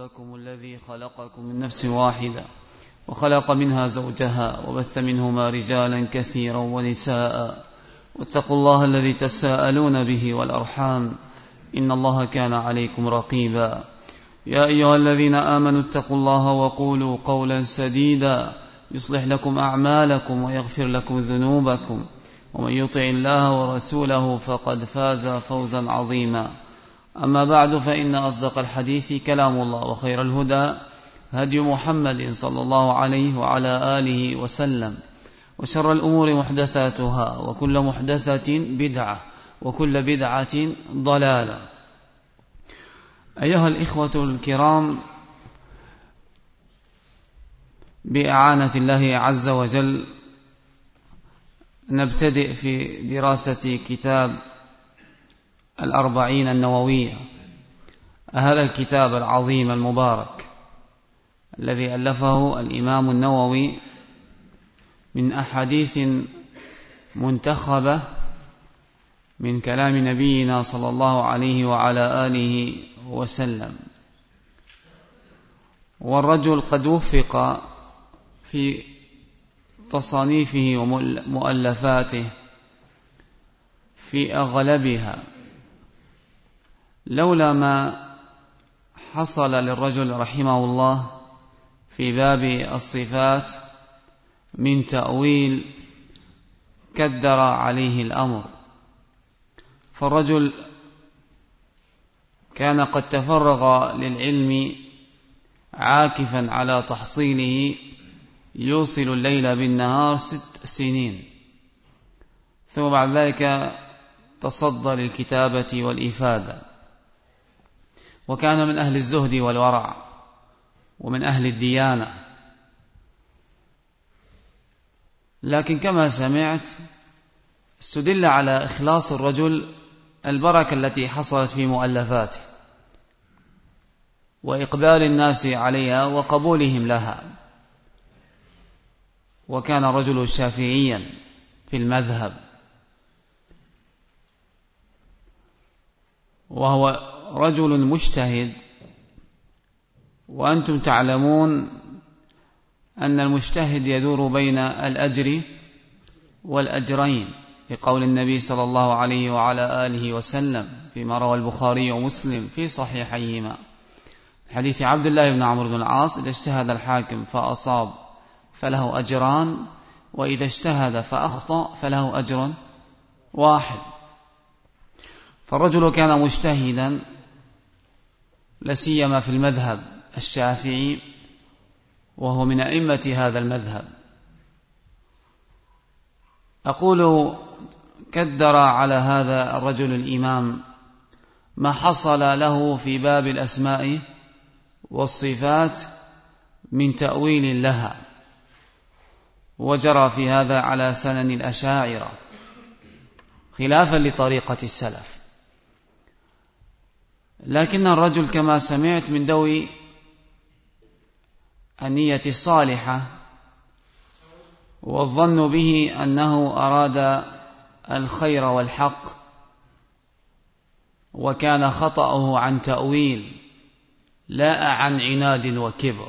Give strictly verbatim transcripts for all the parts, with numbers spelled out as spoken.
ربكم الذي خلقكم من نفس واحدة وخلق منها زوجها وبث منهما رجالا كثيرا ونساء واتقوا الله الذي تساءلون به والأرحام إن الله كان عليكم رقيبا. يا أيها الذين آمنوا اتقوا الله وقولوا قولا سديدا يصلح لكم أعمالكم ويغفر لكم ذنوبكم ومن يطع الله ورسوله فقد فاز فوزا عظيما. أما بعد فإن أصدق الحديث كلام الله وخير الهدى هدي محمد صلى الله عليه وعلى آله وسلم وشر الأمور محدثاتها وكل محدثة بدعة وكل بدعة ضلالة. أيها الإخوة الكرام، بإعانة الله عز وجل نبتدئ في دراسة كتاب الأربعين النووية، هذا الكتاب العظيم المبارك الذي ألفه الإمام النووي من أحاديث منتخبة من كلام نبينا صلى الله عليه وعلى آله وسلم. والرجل قد وفق في تصانيفه ومؤلفاته في أغلبها، لولا ما حصل للرجل رحمه الله في باب الصفات من تأويل كدر عليه الأمر. فالرجل كان قد تفرغ للعلم عاكفا على تحصيله يوصل الليل بالنهار ست سنين، ثم بعد ذلك تصدى للكتابة والإفادة، وكان من أهل الزهد والورع ومن أهل الديانة. لكن كما سمعت استدل على إخلاص الرجل البركة التي حصلت في مؤلفاته وإقبال الناس عليها وقبولهم لها. وكان رجل شافعيا في المذهب، وهو رجل مجتهد، وأنتم تعلمون أن المجتهد يدور بين الأجر والأجرين، لقول النبي صلى الله عليه وعلى آله وسلم فيما روى البخاري ومسلم في صحيحيهما حديث عبد الله بن عمرو بن العاص: إذا اجتهد الحاكم فأصاب فله أجران، وإذا اجتهد فأخطأ فله أجر واحد. فالرجل كان مجتهدا لسيما في المذهب الشافعي، وهو من أئمة هذا المذهب. أقول كدر على هذا الرجل الإمام ما حصل له في باب الأسماء والصفات من تأويل لها، وجرى في هذا على سنن الأشاعرة خلافا لطريقة السلف. لكن الرجل كما سمعت من ذوي النية الصالحة والظن به أنه أراد الخير والحق، وكان خطأه عن تأويل لا عن عناد وكبر.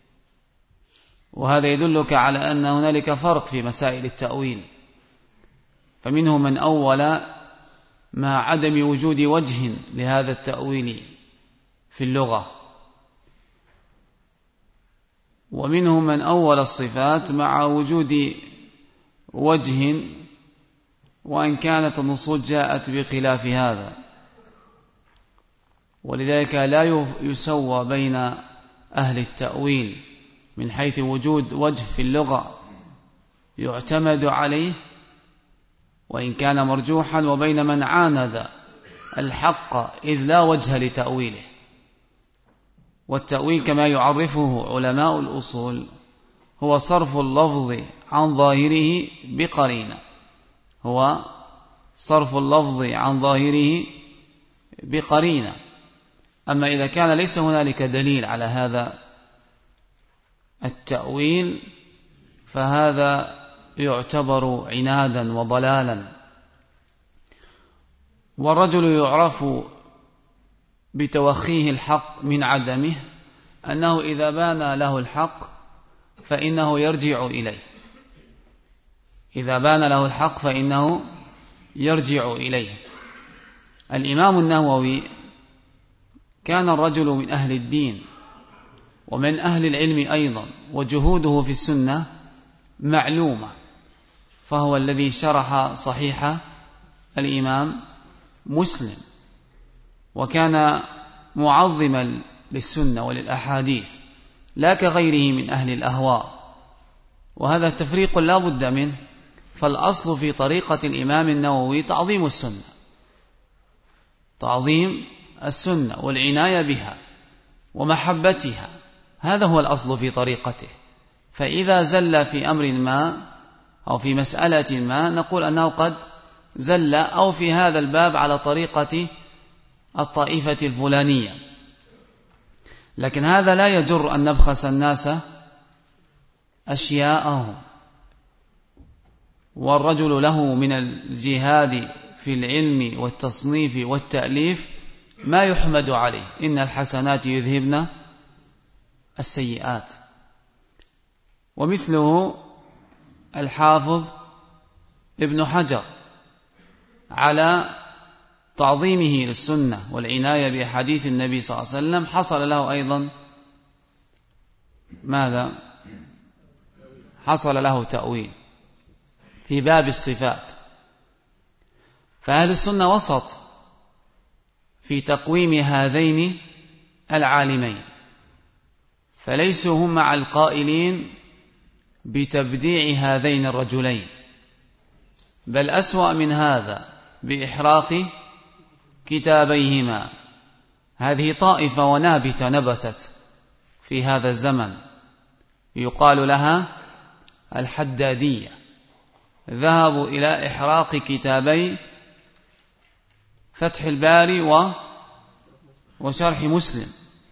وهذا يدلك على أن هنالك فرق في مسائل التأويل، فمنهم من أول مع عدم وجود وجه لهذا التأويل في اللغة، ومنهم من أول الصفات مع وجود وجه، وأن كانت النصوص جاءت بخلاف هذا. ولذلك لا يسوى بين أهل التأويل من حيث وجود وجه في اللغة يعتمد عليه وإن كان مرجوحا، وبين من عاند الحق إذ لا وجه لتأويله. والتأويل كما يعرفه علماء الأصول هو صرف اللفظ عن ظاهره بقرينة، هو صرف اللفظ عن ظاهره بقرينة. أما إذا كان ليس هنالك دليل على هذا التأويل فهذا يعتبر عنادا وضلالا. والرجل يعرف بتوخيه الحق من عدمه أنه إذا بان له الحق فإنه يرجع إليه، إذا بان له الحق فإنه يرجع إليه. الإمام النووي كان الرجل من أهل الدين ومن أهل العلم أيضا، وجهوده في السنة معلومة، فهو الذي شرح صحيح الإمام مسلم، وكان معظما للسنة وللأحاديث لا كغيره من أهل الأهواء، وهذا تفريق لا بد منه. فالأصل في طريقة الإمام النووي تعظيم السنة، تعظيم السنة والعناية بها ومحبتها، هذا هو الأصل في طريقته. فإذا زل في أمر ما أو في مسألة ما نقول أنه قد زل، أو في هذا الباب على طريقة الطائفة الفلانية، لكن هذا لا يجر أن نبخس الناس أشياءهم. والرجل له من الجهاد في العلم والتصنيف والتأليف ما يحمد عليه، إن الحسنات يذهبن السيئات. ومثله الحافظ ابن حجر على تعظيمه للسنة والعناية بحديث النبي صلى الله عليه وسلم، حصل له أيضا ماذا؟ حصل له تأويل في باب الصفات. فأهل السنة وسط في تقويم هذين العالمين، فليسوا هم مع القائلين بتبديع هذين الرجلين، بل أسوأ من هذا بإحراق كتابيهما. هذه طائفة ونابتة نبتت في هذا الزمن يقال لها الحدادية، ذهبوا إلى إحراق كتابي فتح الباري وشرح مسلم.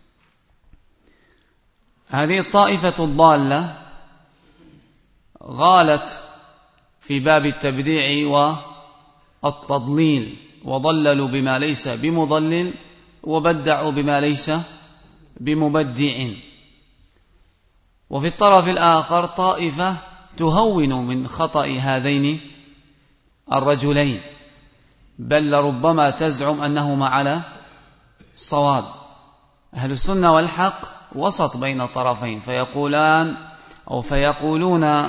هذه الطائفة الضالة غالت في باب التبديع والتضليل، وضللوا بما ليس بمضلل وبدعوا بما ليس بمبدع. وفي الطرف الآخر طائفة تهون من خطأ هذين الرجلين، بل لربما تزعم أنهما على صواب. أهل السنة والحق وسط بين الطرفين، فيقولان أو فيقولون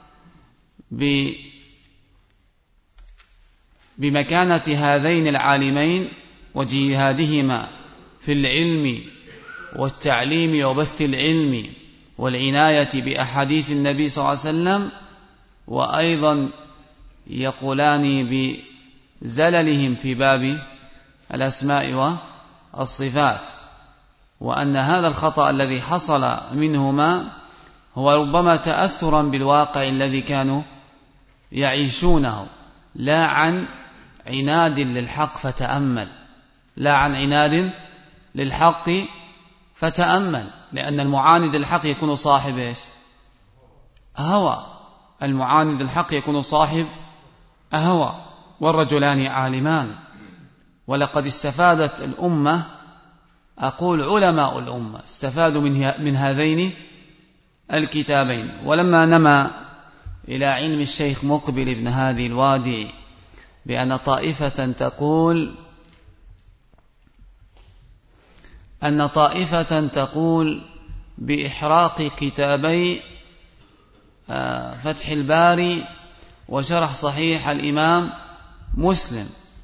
بمكانة هذين العالمين وجهادهما في العلم والتعليم وبث العلم والعناية بأحاديث النبي صلى الله عليه وسلم، وأيضا يقولان بزللهم في باب الأسماء والصفات، وأن هذا الخطأ الذي حصل منهما هو ربما تأثرا بالواقع الذي كانوا يعيشونه، لا عن عناد للحق فتأمل، لا عن عناد للحق فتأمل، لأن المعاند الحق يكون صاحب إيش؟ أهوى. المعاند الحق يكون صاحب أهوى، والرجلان عالمان. ولقد استفادت الأمة، أقول علماء الأمة استفادوا من, من هذين الكتابين. ولما نما إلى علم الشيخ مقبل بن هادي الوادي بأن طائفة تقول أن طائفة تقول بإحراق كتابي فتح الباري وشرح صحيح الإمام مسلم،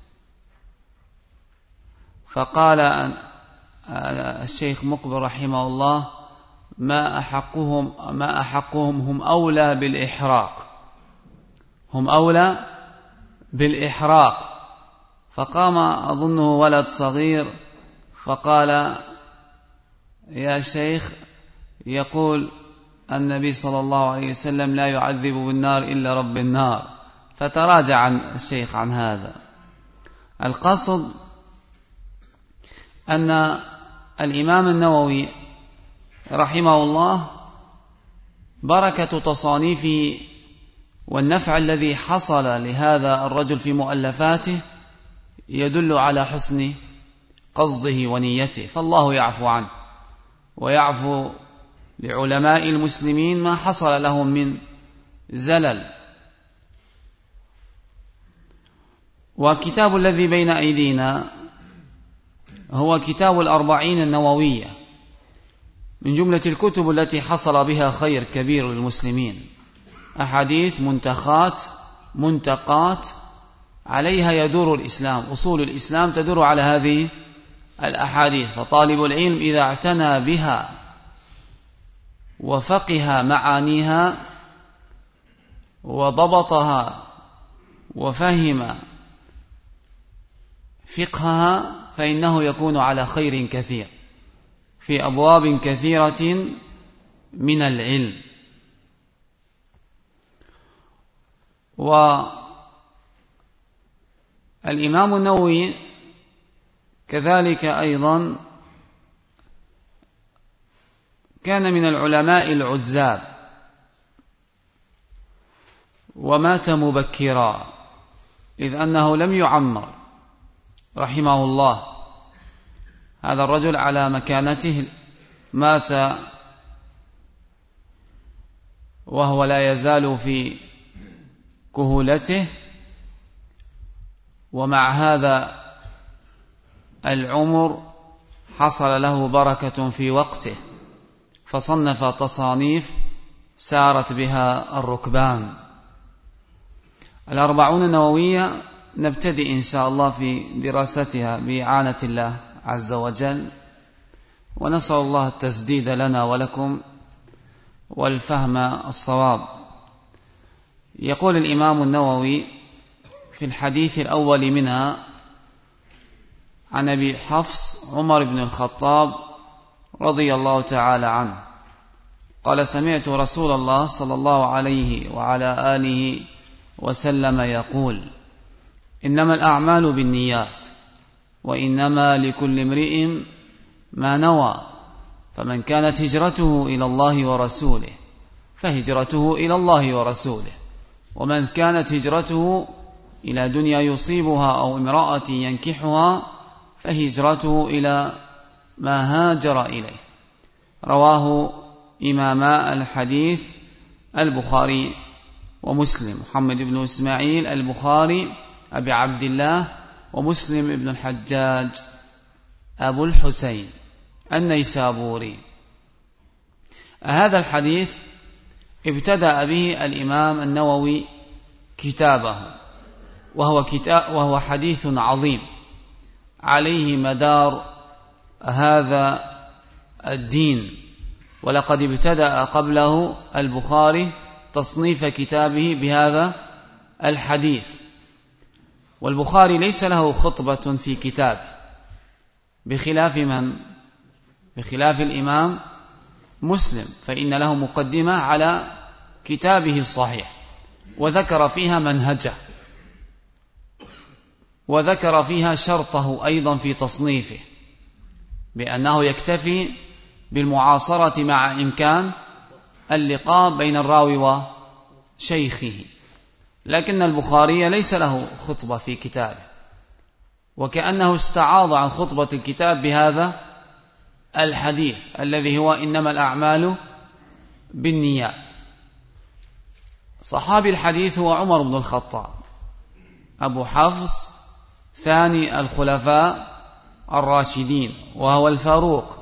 فقال الشيخ مقبل رحمه الله ما أحقهم ما أحقهم هم أولى بالإحراق، هم أولى بالإحراق. فقام أظنه ولد صغير فقال يا شيخ، يقول النبي صلى الله عليه وسلم لا يعذب بالنار إلا رب النار. فتراجع عن الشيخ عن هذا. القصد أن الإمام النووي رحمه الله بركة تصانيفه والنفع الذي حصل لهذا الرجل في مؤلفاته يدل على حسن قصده ونيته، فالله يعفو عنه ويعفو لعلماء المسلمين ما حصل لهم من زلل. وكتاب الذي بين أيدينا هو كتاب الأربعين النووية، من جملة الكتب التي حصل بها خير كبير للمسلمين، أحاديث منتخات منتقات عليها يدور الإسلام، أصول الإسلام تدور على هذه الأحاديث. فطالب العلم إذا اعتنى بها وفقه معانيها وضبطها وفهم فقهها فإنه يكون على خير كثير في أبواب كثيرة من العلم. والإمام النووي كذلك أيضا كان من العلماء العزاب، ومات مبكرا إذ أنه لم يعمر رحمه الله. هذا الرجل على مكانته مات وهو لا يزال في كهولته، ومع هذا العمر حصل له بركة في وقته، فصنف تصانيف سارت بها الركبان. الأربعون النووية نبتدئ إن شاء الله في دراستها بإعانة الله عز وجل، ونسأل الله التسديد لنا ولكم والفهم الصواب. يقول الإمام النووي في الحديث الأول منها عن أبي حفص عمر بن الخطاب رضي الله تعالى عنه قال: سمعت رسول الله صلى الله عليه وعلى آله وسلم يقول: إنما الأعمال بالنيات وإنما لكل امرئ ما نوى، فمن كانت هجرته إلى الله ورسوله فهجرته إلى الله ورسوله، ومن كانت هجرته إلى دنيا يصيبها أو امرأة ينكحها فهجرته إلى ما هاجر إليه. رواه إماما الحديث البخاري ومسلم، محمد بن إسماعيل البخاري أبي عبد الله، ومسلم بن الحجاج أبو الحسين النيسابوري. هذا الحديث ابتدأ به الإمام النووي كتابه، وهو, كتاب وهو حديث عظيم عليه مدار هذا الدين، ولقد ابتدأ قبله البخاري تصنيف كتابه بهذا الحديث. والبخاري ليس له خطبة في كتاب، بخلاف من؟ بخلاف الإمام مسلم، فإن له مقدمة على كتابه الصحيح، وذكر فيها منهجه، وذكر فيها شرطه أيضا في تصنيفه، بأنه يكتفي بالمعاصرة مع إمكان اللقاء بين الراوي وشيخه. لكن البخاري ليس له خطبة في كتابه، وكأنه استعاض عن خطبة الكتاب بهذا الحديث الذي هو إنما الأعمال بالنيات. صحابي الحديث هو عمر بن الخطاب أبو حفص ثاني الخلفاء الراشدين، وهو الفاروق.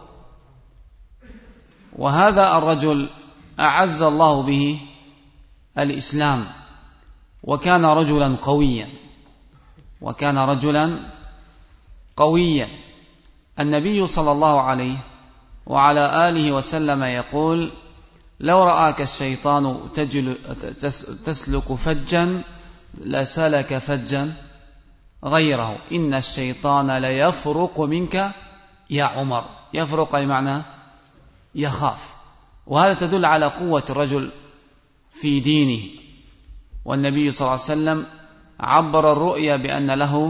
وهذا الرجل أعز الله به الإسلام، وكان رجلا قويا وكان رجلا قويا النبي صلى الله عليه وعلى آله وسلم يقول: لو رآك الشيطان تجل تسلك فجا لسلك فجا غيره، إن الشيطان ليفرق منك يا عمر. يفرق أي معنى يخاف، وهذا تدل على قوة الرجل في دينه. والنبي صلى الله عليه وسلم عبر الرؤيا بأن له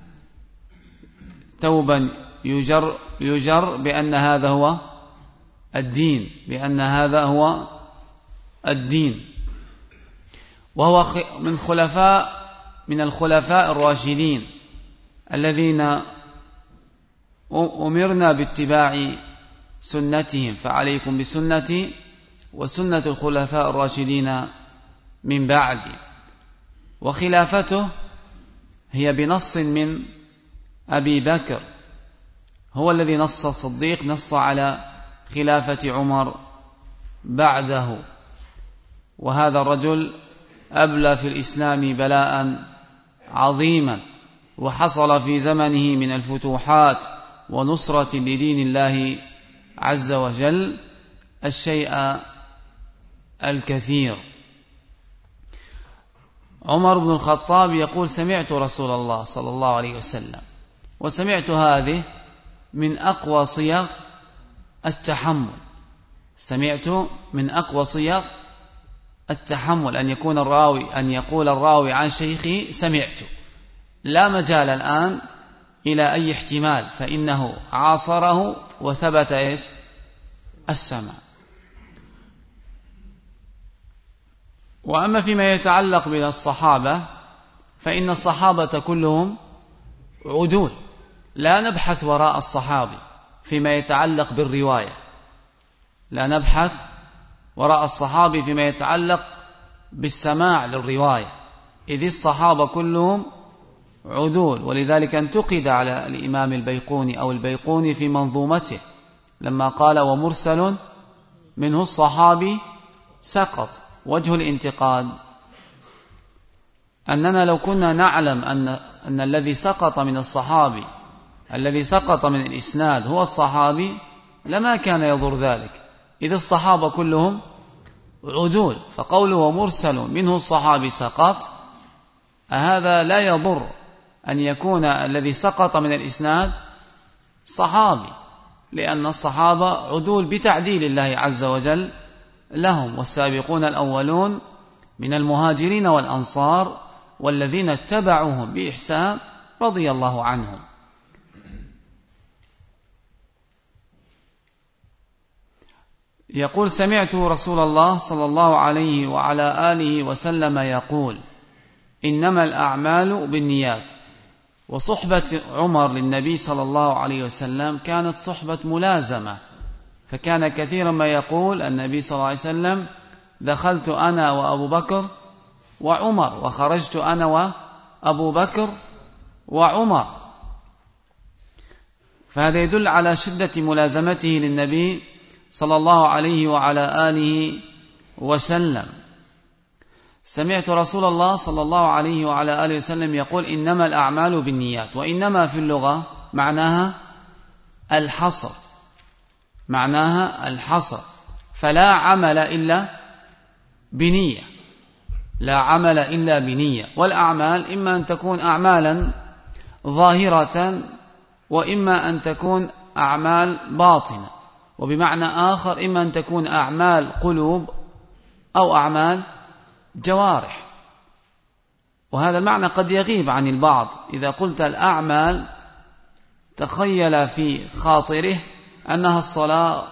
ثوبا يجر, يجر بأن هذا هو الدين بأن هذا هو الدين وهو من خلفاء من الخلفاء الراشدين الذين أمرنا باتباع سنتهم، فعليكم بسنتي وسنة الخلفاء الراشدين من بعدي. وخلافته هي بنص من أبي بكر، هو الذي نص الصديق نص على خلافة عمر بعده، وهذا الرجل أبلى في الإسلام بلاء عظيما، وحصل في زمنه من الفتوحات ونصرة لدين الله عز وجل الشيء الكثير. عمر بن الخطاب يقول: سمعت رسول الله صلى الله عليه وسلم، وسمعت هذه من أقوى صيغ التحمل، سمعت من أقوى صيغ التحمل، أن يكون الراوي أن يقول الراوي عن شيخه سمعت، لا مجال الآن إلى أي احتمال، فإنه عاصره وثبت إيش؟ السمع. وأما فيما يتعلق بالصحابة فإن الصحابة كلهم عدول، لا نبحث وراء الصحابي فيما يتعلق بالرواية، لا نبحث وراء الصحابي فيما يتعلق بالسماع للرواية، إذ الصحابة كلهم عدول. ولذلك انتقد على الإمام البيقوني أو البيقوني في منظومته لما قال: ومرسل منه الصحابي سقط. وجه الانتقاد أننا لو كنا نعلم أن, أن الذي سقط من الصحابي الذي سقط من الإسناد هو الصحابي لما كان يضر ذلك، إذ الصحابة كلهم عدول، فقوله مرسل منه الصحابي سقط هذا لا يضر أن يكون الذي سقط من الإسناد صحابي، لأن الصحابة عدول بتعديل الله عز وجل لهم. والسابقون الأولون من المهاجرين والأنصار والذين اتبعوهم بإحسان رضي الله عنهم. يقول: سمعت رسول الله صلى الله عليه وعلى آله وسلم يقول: إنما الأعمال بالنيات. وصحبة عمر للنبي صلى الله عليه وسلم كانت صحبة ملازمة، فكان كثيرا ما يقول النبي صلى الله عليه وسلم: دخلت أنا وأبو بكر وعمر، وخرجت أنا وأبو بكر وعمر. فهذا يدل على شدة ملازمته للنبي صلى الله عليه وعلى آله وسلم. سمعت رسول الله صلى الله عليه وعلى آله وسلم يقول: إنما الأعمال بالنيات. وإنما في اللغة معناها الحصر، معناها الحصر، فلا عمل إلا بنية، لا عمل إلا بنية. والأعمال إما أن تكون أعمالا ظاهرة وإما أن تكون أعمال باطنة، وبمعنى آخر إما أن تكون أعمال قلوب أو أعمال جوارح. وهذا المعنى قد يغيب عن البعض، إذا قلت الأعمال تخيل في خاطره أنها الصلاة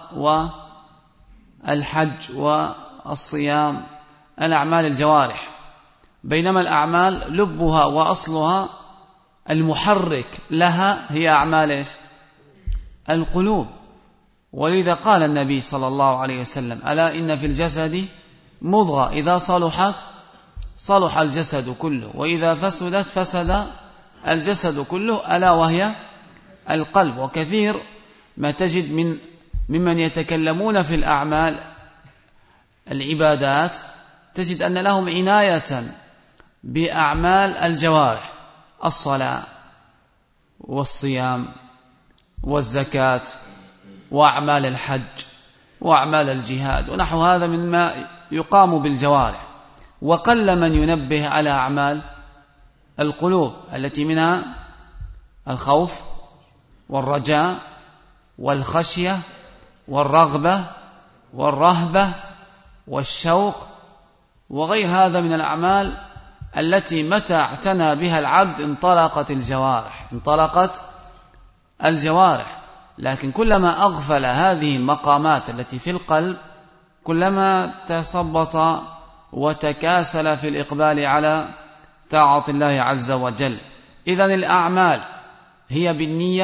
والحج والصيام، الأعمال الجوارح، بينما الأعمال لبها وأصلها المحرك لها هي أعمال القلوب. ولذا قال النبي صلى الله عليه وسلم: ألا إن في الجسد مضغة إذا صلحت صلح الجسد كله، وإذا فسدت فسد الجسد كله، ألا وهي القلب. وكثير ما تجد من ممن يتكلمون في الأعمال العبادات تجد أن لهم عناية بأعمال الجوارح، الصلاة والصيام والزكاة وأعمال الحج وأعمال الجهاد ونحو هذا مما يقام بالجوارح، وقل من ينبه على أعمال القلوب التي منها الخوف والرجاء والخشية والرغبة والرهبة والشوق وغير هذا من الأعمال التي متى اعتنى بها العبد انطلقت الجوارح انطلقت الجوارح لكن كلما أغفل هذه المقامات التي في القلب كلما تثبط وتكاسل في الإقبال على طاعة الله عز وجل. إذن الأعمال هي بالنية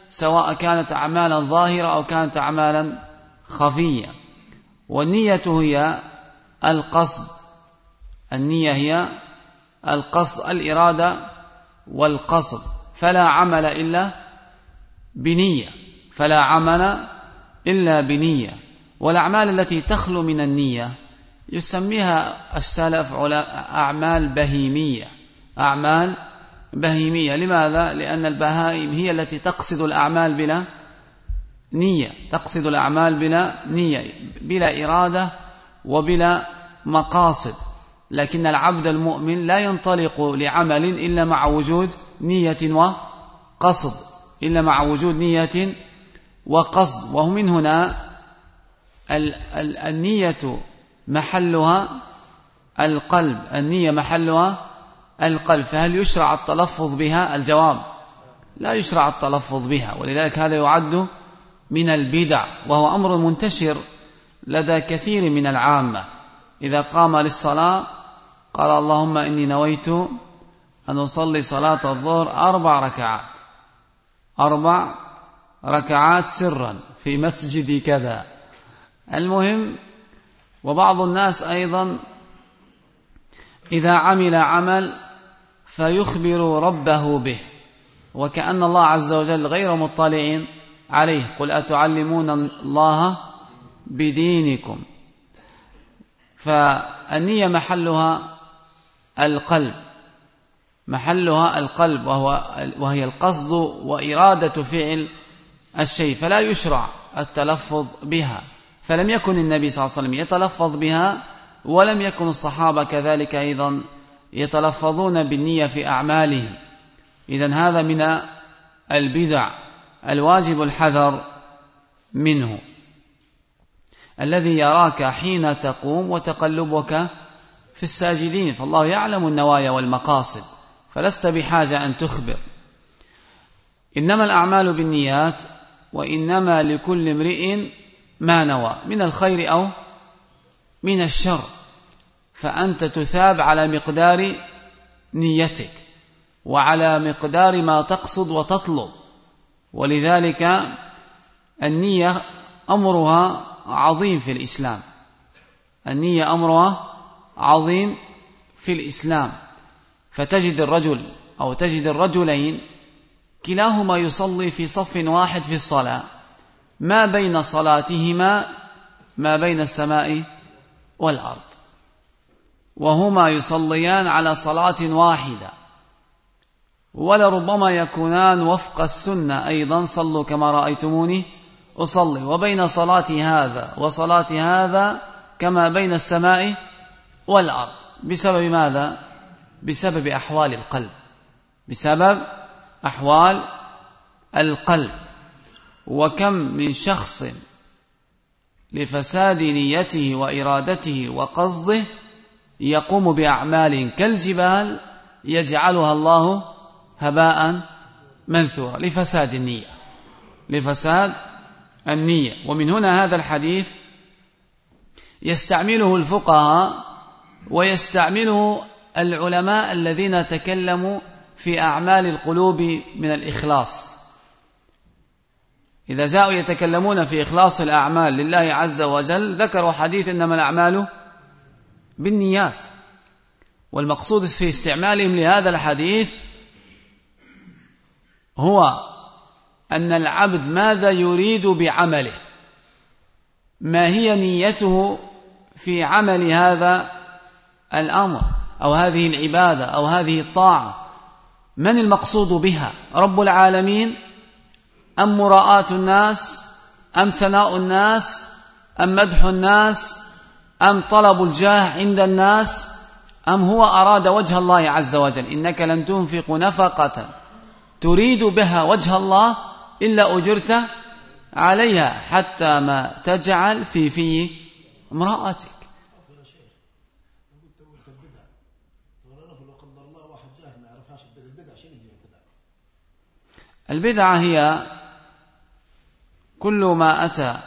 سواء كانت أعمالا ظاهرة أو كانت أعمالا خفية. والنية هي القصد، النية هي القصد، الإرادة والقصد، فلا عمل إلا بنية، فلا عمل إلا بنية. والأعمال التي تخلو من النية يسميها السلف أعمال بهيمية، أعمال بهيمية. لماذا؟ لأن البهائم هي التي تقصد الأعمال بلا نية، تقصد الأعمال بلا نية، بلا إرادة وبلا مقاصد. لكن العبد المؤمن لا ينطلق لعمل إلا مع وجود نية وقصد، إلا مع وجود نية وقصد. ومن هنا النية محلها القلب، النية محلها القلب. فهل يشرع التلفظ بها؟ الجواب لا يشرع التلفظ بها، ولذلك هذا يعد من البدع، وهو أمر منتشر لدى كثير من العامة. إذا قام للصلاة قال اللهم إني نويت أن أصلي صلاة الظهر أربع ركعات، أربع ركعات سرا في مسجد كذا. المهم، وبعض الناس أيضا إذا عمل عمل فيخبر ربه به، وكأن الله عز وجل غير مطلع عليه. قل أتعلمون الله بدينكم. فالنية محلها القلب، محلها القلب، وهو وهي القصد وإرادة فعل الشيء، فلا يشرع التلفظ بها. فلم يكن النبي صلى الله عليه وسلم يتلفظ بها، ولم يكن الصحابة كذلك أيضا يتلفظون بالنية في أعمالهم. إذن هذا من البدع الواجب الحذر منه، الذي يراك حين تقوم وتقلبك في الساجدين، فالله يعلم النوايا والمقاصد، فلست بحاجة أن تخبر. إنما الأعمال بالنيات، وإنما لكل امرئ ما نوى من الخير أو من الشر، فأنت تثاب على مقدار نيتك وعلى مقدار ما تقصد وتطلب. ولذلك النية أمرها عظيم في الإسلام، النية أمرها عظيم في الإسلام. فتجد الرجل أو تجد الرجلين كلاهما يصلي في صف واحد في الصلاة، ما بين صلاتهما ما بين السماء والأرض، وهما يصليان على صلاة واحدة، ولربما يكونان وفق السنة أيضا، صلوا كما رأيتموني أصلي، وبين صلاة هذا وصلاة هذا كما بين السماء والأرض. بسبب ماذا؟ بسبب أحوال القلب، بسبب أحوال القلب. وكم من شخص لفساد نيته وإرادته وقصده يقوم بأعمال كالجبال يجعلها الله هباء منثورا لفساد النية، لفساد النية. ومن هنا هذا الحديث يستعمله الفقهاء ويستعمله العلماء الذين تكلموا في أعمال القلوب من الإخلاص. إذا جاءوا يتكلمون في إخلاص الأعمال لله عز وجل ذكروا حديث إنما الأعمال بالنيات، والمقصود في استعمالهم لهذا الحديث هو أن العبد ماذا يريد بعمله، ما هي نيته في عمل هذا الأمر أو هذه العبادة أو هذه الطاعة، من المقصود بها؟ رب العالمين أم مراءة الناس أم ثناء الناس أم مدح الناس أم طلب الجاه عند الناس أم هو أراد وجه الله عز وجل؟ إنك لن تنفق نفقة تريد بها وجه الله إلا أجرت عليها حتى ما تجعل في في امرأتك. البدعة هي كل ما أتى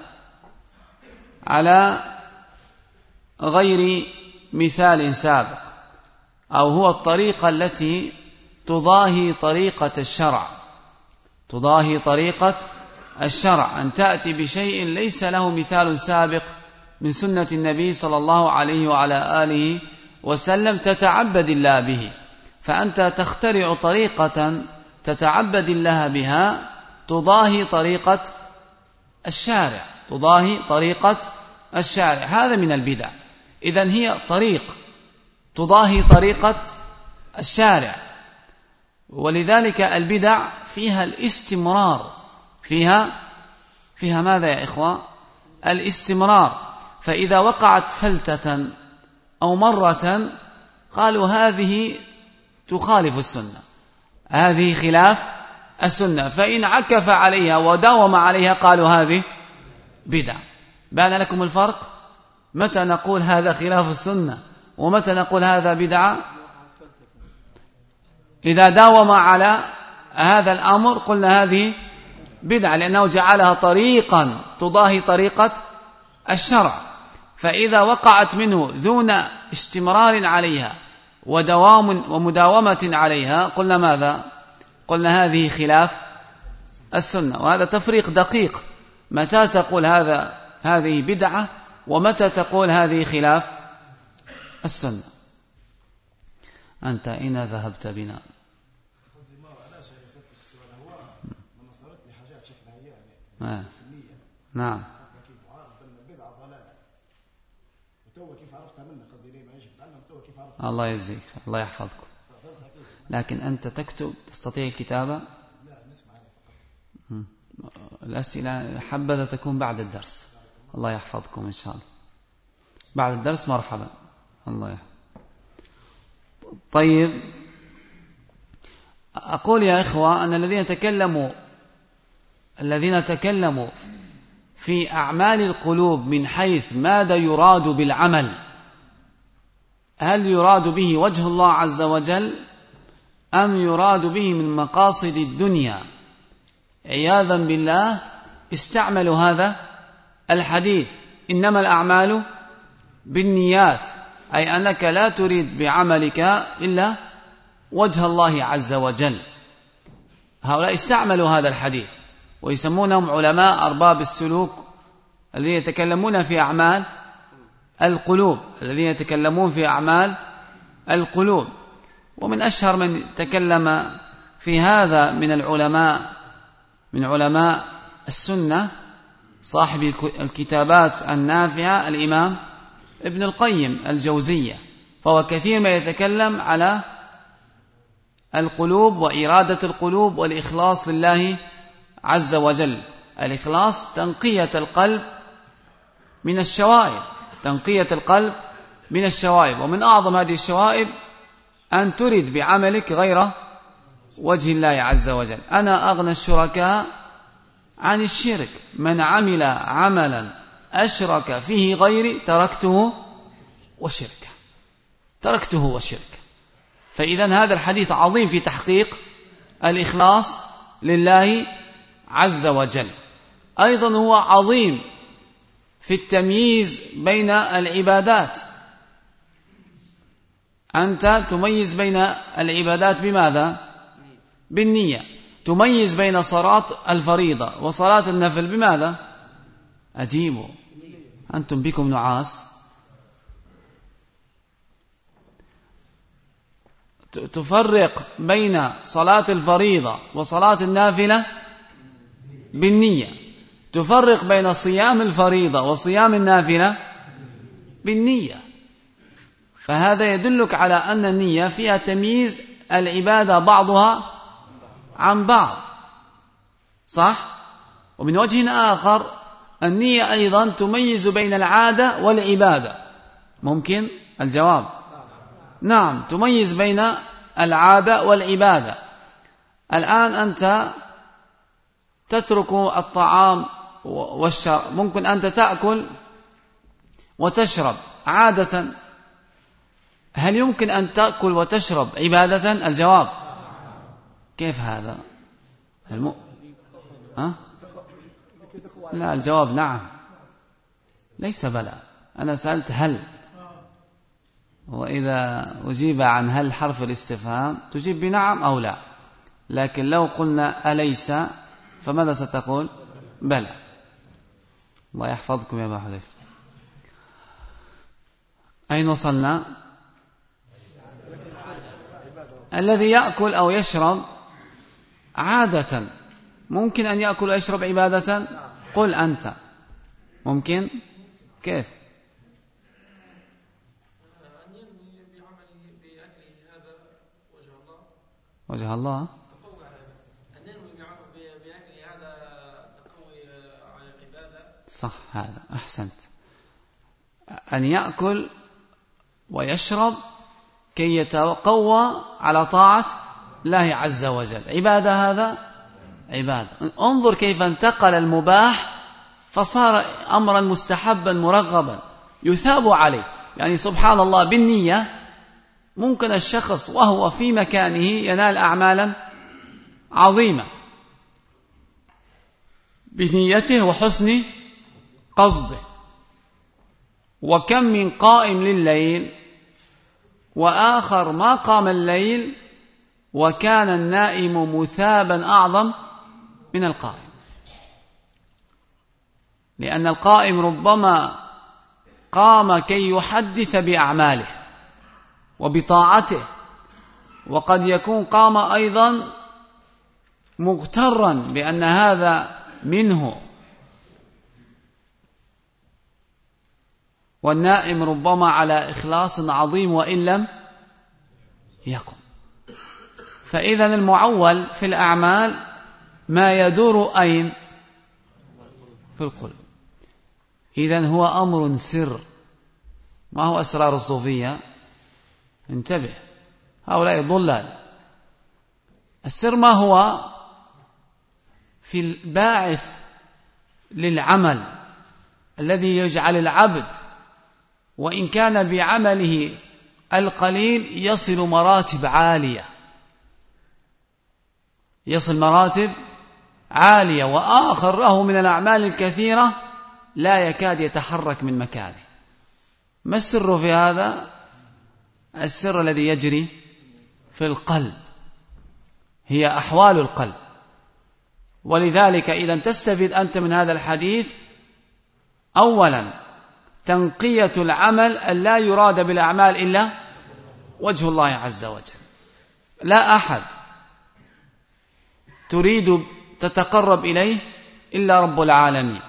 على غير مثال سابق، أو هو الطريقة التي تضاهي طريقة الشرع، تضاهي طريقة الشرع، أن تأتي بشيء ليس له مثال سابق من سنة النبي صلى الله عليه وعلى آله وسلم تتعبد الله به. فأنت تخترع طريقة تتعبد الله بها تضاهي طريقة الشارع، تضاهي طريقة الشارع، هذا من البدع. إذن هي طريق تضاهي طريقة الشارع، ولذلك البدع فيها الاستمرار، فيها فيها ماذا يا إخوة؟ الاستمرار. فإذا وقعت فلتة أو مرة قالوا هذه تخالف السنة، هذه خلاف السنة، فإن عكف عليها وداوم عليها قالوا هذه بدع. بان لكم الفرق؟ متى نقول هذا خلاف السنة ومتى نقول هذا بدعة؟ إذا داوم على هذا الأمر قلنا هذه بدعة، لأنه جعلها طريقا تضاهي طريقة الشرع. فإذا وقعت منه دون استمرار عليها ودوام ومداومة عليها قلنا ماذا؟ قلنا هذه خلاف السنة. وهذا تفريق دقيق، متى تقول هذا هذه بدعة ومتى تقول هذه خلاف السنة. أنت أين ذهبت بنا؟ آه. نعم. الله يجزيك، الله يحفظكم. لكن أنت تكتب، تستطيع الكتابة؟ الأسئلة حبذا تكون بعد الدرس. الله يحفظكم إن شاء الله. بعد الدرس مرحبا. الله يحفظ. طيب، أقول يا إخوة أن الذين تكلموا الذين تكلموا في أعمال القلوب من حيث ماذا يراد بالعمل، هل يراد به وجه الله عز وجل أم يراد به من مقاصد الدنيا، عياذا بالله، استعملوا هذا الحديث إنما الأعمال بالنيات، أي أنك لا تريد بعملك إلا وجه الله عز وجل. هؤلاء استعملوا هذا الحديث ويسمونهم علماء أرباب السلوك الذين يتكلمون في أعمال القلوب، الذين يتكلمون في أعمال القلوب. ومن أشهر من تكلم في هذا من العلماء من علماء السنة صاحب الكتابات النافعة الإمام ابن القيم الجوزية، فهو كثير ما يتكلم على القلوب وإرادة القلوب والإخلاص لله عز وجل. الإخلاص تنقية القلب من الشوائب، تنقية القلب من الشوائب، ومن أعظم هذه الشوائب أن تريد بعملك غير وجه الله عز وجل. أنا أغنى الشركاء عن الشرك، من عمل عملا أشرك فيه غيري تركته وشركه تركته وشركه فإذا هذا الحديث عظيم في تحقيق الإخلاص لله عز وجل. أيضا هو عظيم في التمييز بين العبادات، أنت تميز بين العبادات بماذا؟ بالنية. تميز بين صلاة الفريضة وصلاة النفل بماذا؟ أجيبوا، أنتم بكم نعاس. تفرق بين صلاة الفريضة وصلاة النافلة بالنية. تفرق بين صيام الفريضة وصيام النافلة بالنية. فهذا يدلك على أن النية فيها تمييز العبادة بعضها عن بعض، صح؟ ومن وجه آخر النية أيضا تميز بين العادة والعبادة. ممكن الجواب نعم، تميز بين العادة والعبادة. الآن أنت تترك الطعام والشراب، ممكن أنت تأكل وتشرب عادة، هل يمكن أن تأكل وتشرب عبادة؟ الجواب كيف هذا؟ الم... أه؟ لا، الجواب نعم، ليس بلى. أنا سألت هل، وإذا أجيب عن هل حرف الاستفهام تجيب بنعم أو لا. لكن لو قلنا أليس فماذا ستقول؟ بلى. الله يحفظكم يا أبا حذيفة. أين وصلنا؟ الذي يأكل أو يشرب عادة ممكن أن يأكل ويشرب عبادة؟ قل أنت. ممكن؟ كيف؟ وجه الله. صح، هذا أحسنت. أن يأكل ويشرب كي يتقوى على طاعة الله عز وجل، عبادة، هذا عبادة. انظر كيف انتقل المباح فصار أمرا مستحبا مرغبا يثاب عليه. يعني سبحان الله، بالنية ممكن الشخص وهو في مكانه ينال أعمالا عظيمة بنيته وحسن قصده. وكم من قائم لليل وآخر ما قام الليل وكان النائم مثابا أعظم من القائم، لأن القائم ربما قام كي يحدث بأعماله وبطاعته، وقد يكون قام أيضا مغترا بأن هذا منه، والنائم ربما على إخلاص عظيم وإن لم يقم. فإذا المعول في الأعمال ما يدور أين؟ في القلب. إذن هو أمر سر، ما هو أسرار الصوفية. انتبه، هؤلاء ضلال. السر ما هو؟ في الباعث للعمل الذي يجعل العبد وإن كان بعمله القليل يصل مراتب عالية، يصل مراتب عالية، وآخر له من الأعمال الكثيرة لا يكاد يتحرك من مكانه. ما السر في هذا؟ السر الذي يجري في القلب، هي أحوال القلب. ولذلك إذا تستفيد أنت من هذا الحديث أولا تنقية العمل أن لا يراد بالأعمال إلا وجه الله عز وجل. لا أحد تريد تتقرب إليه إلا رب العالمين،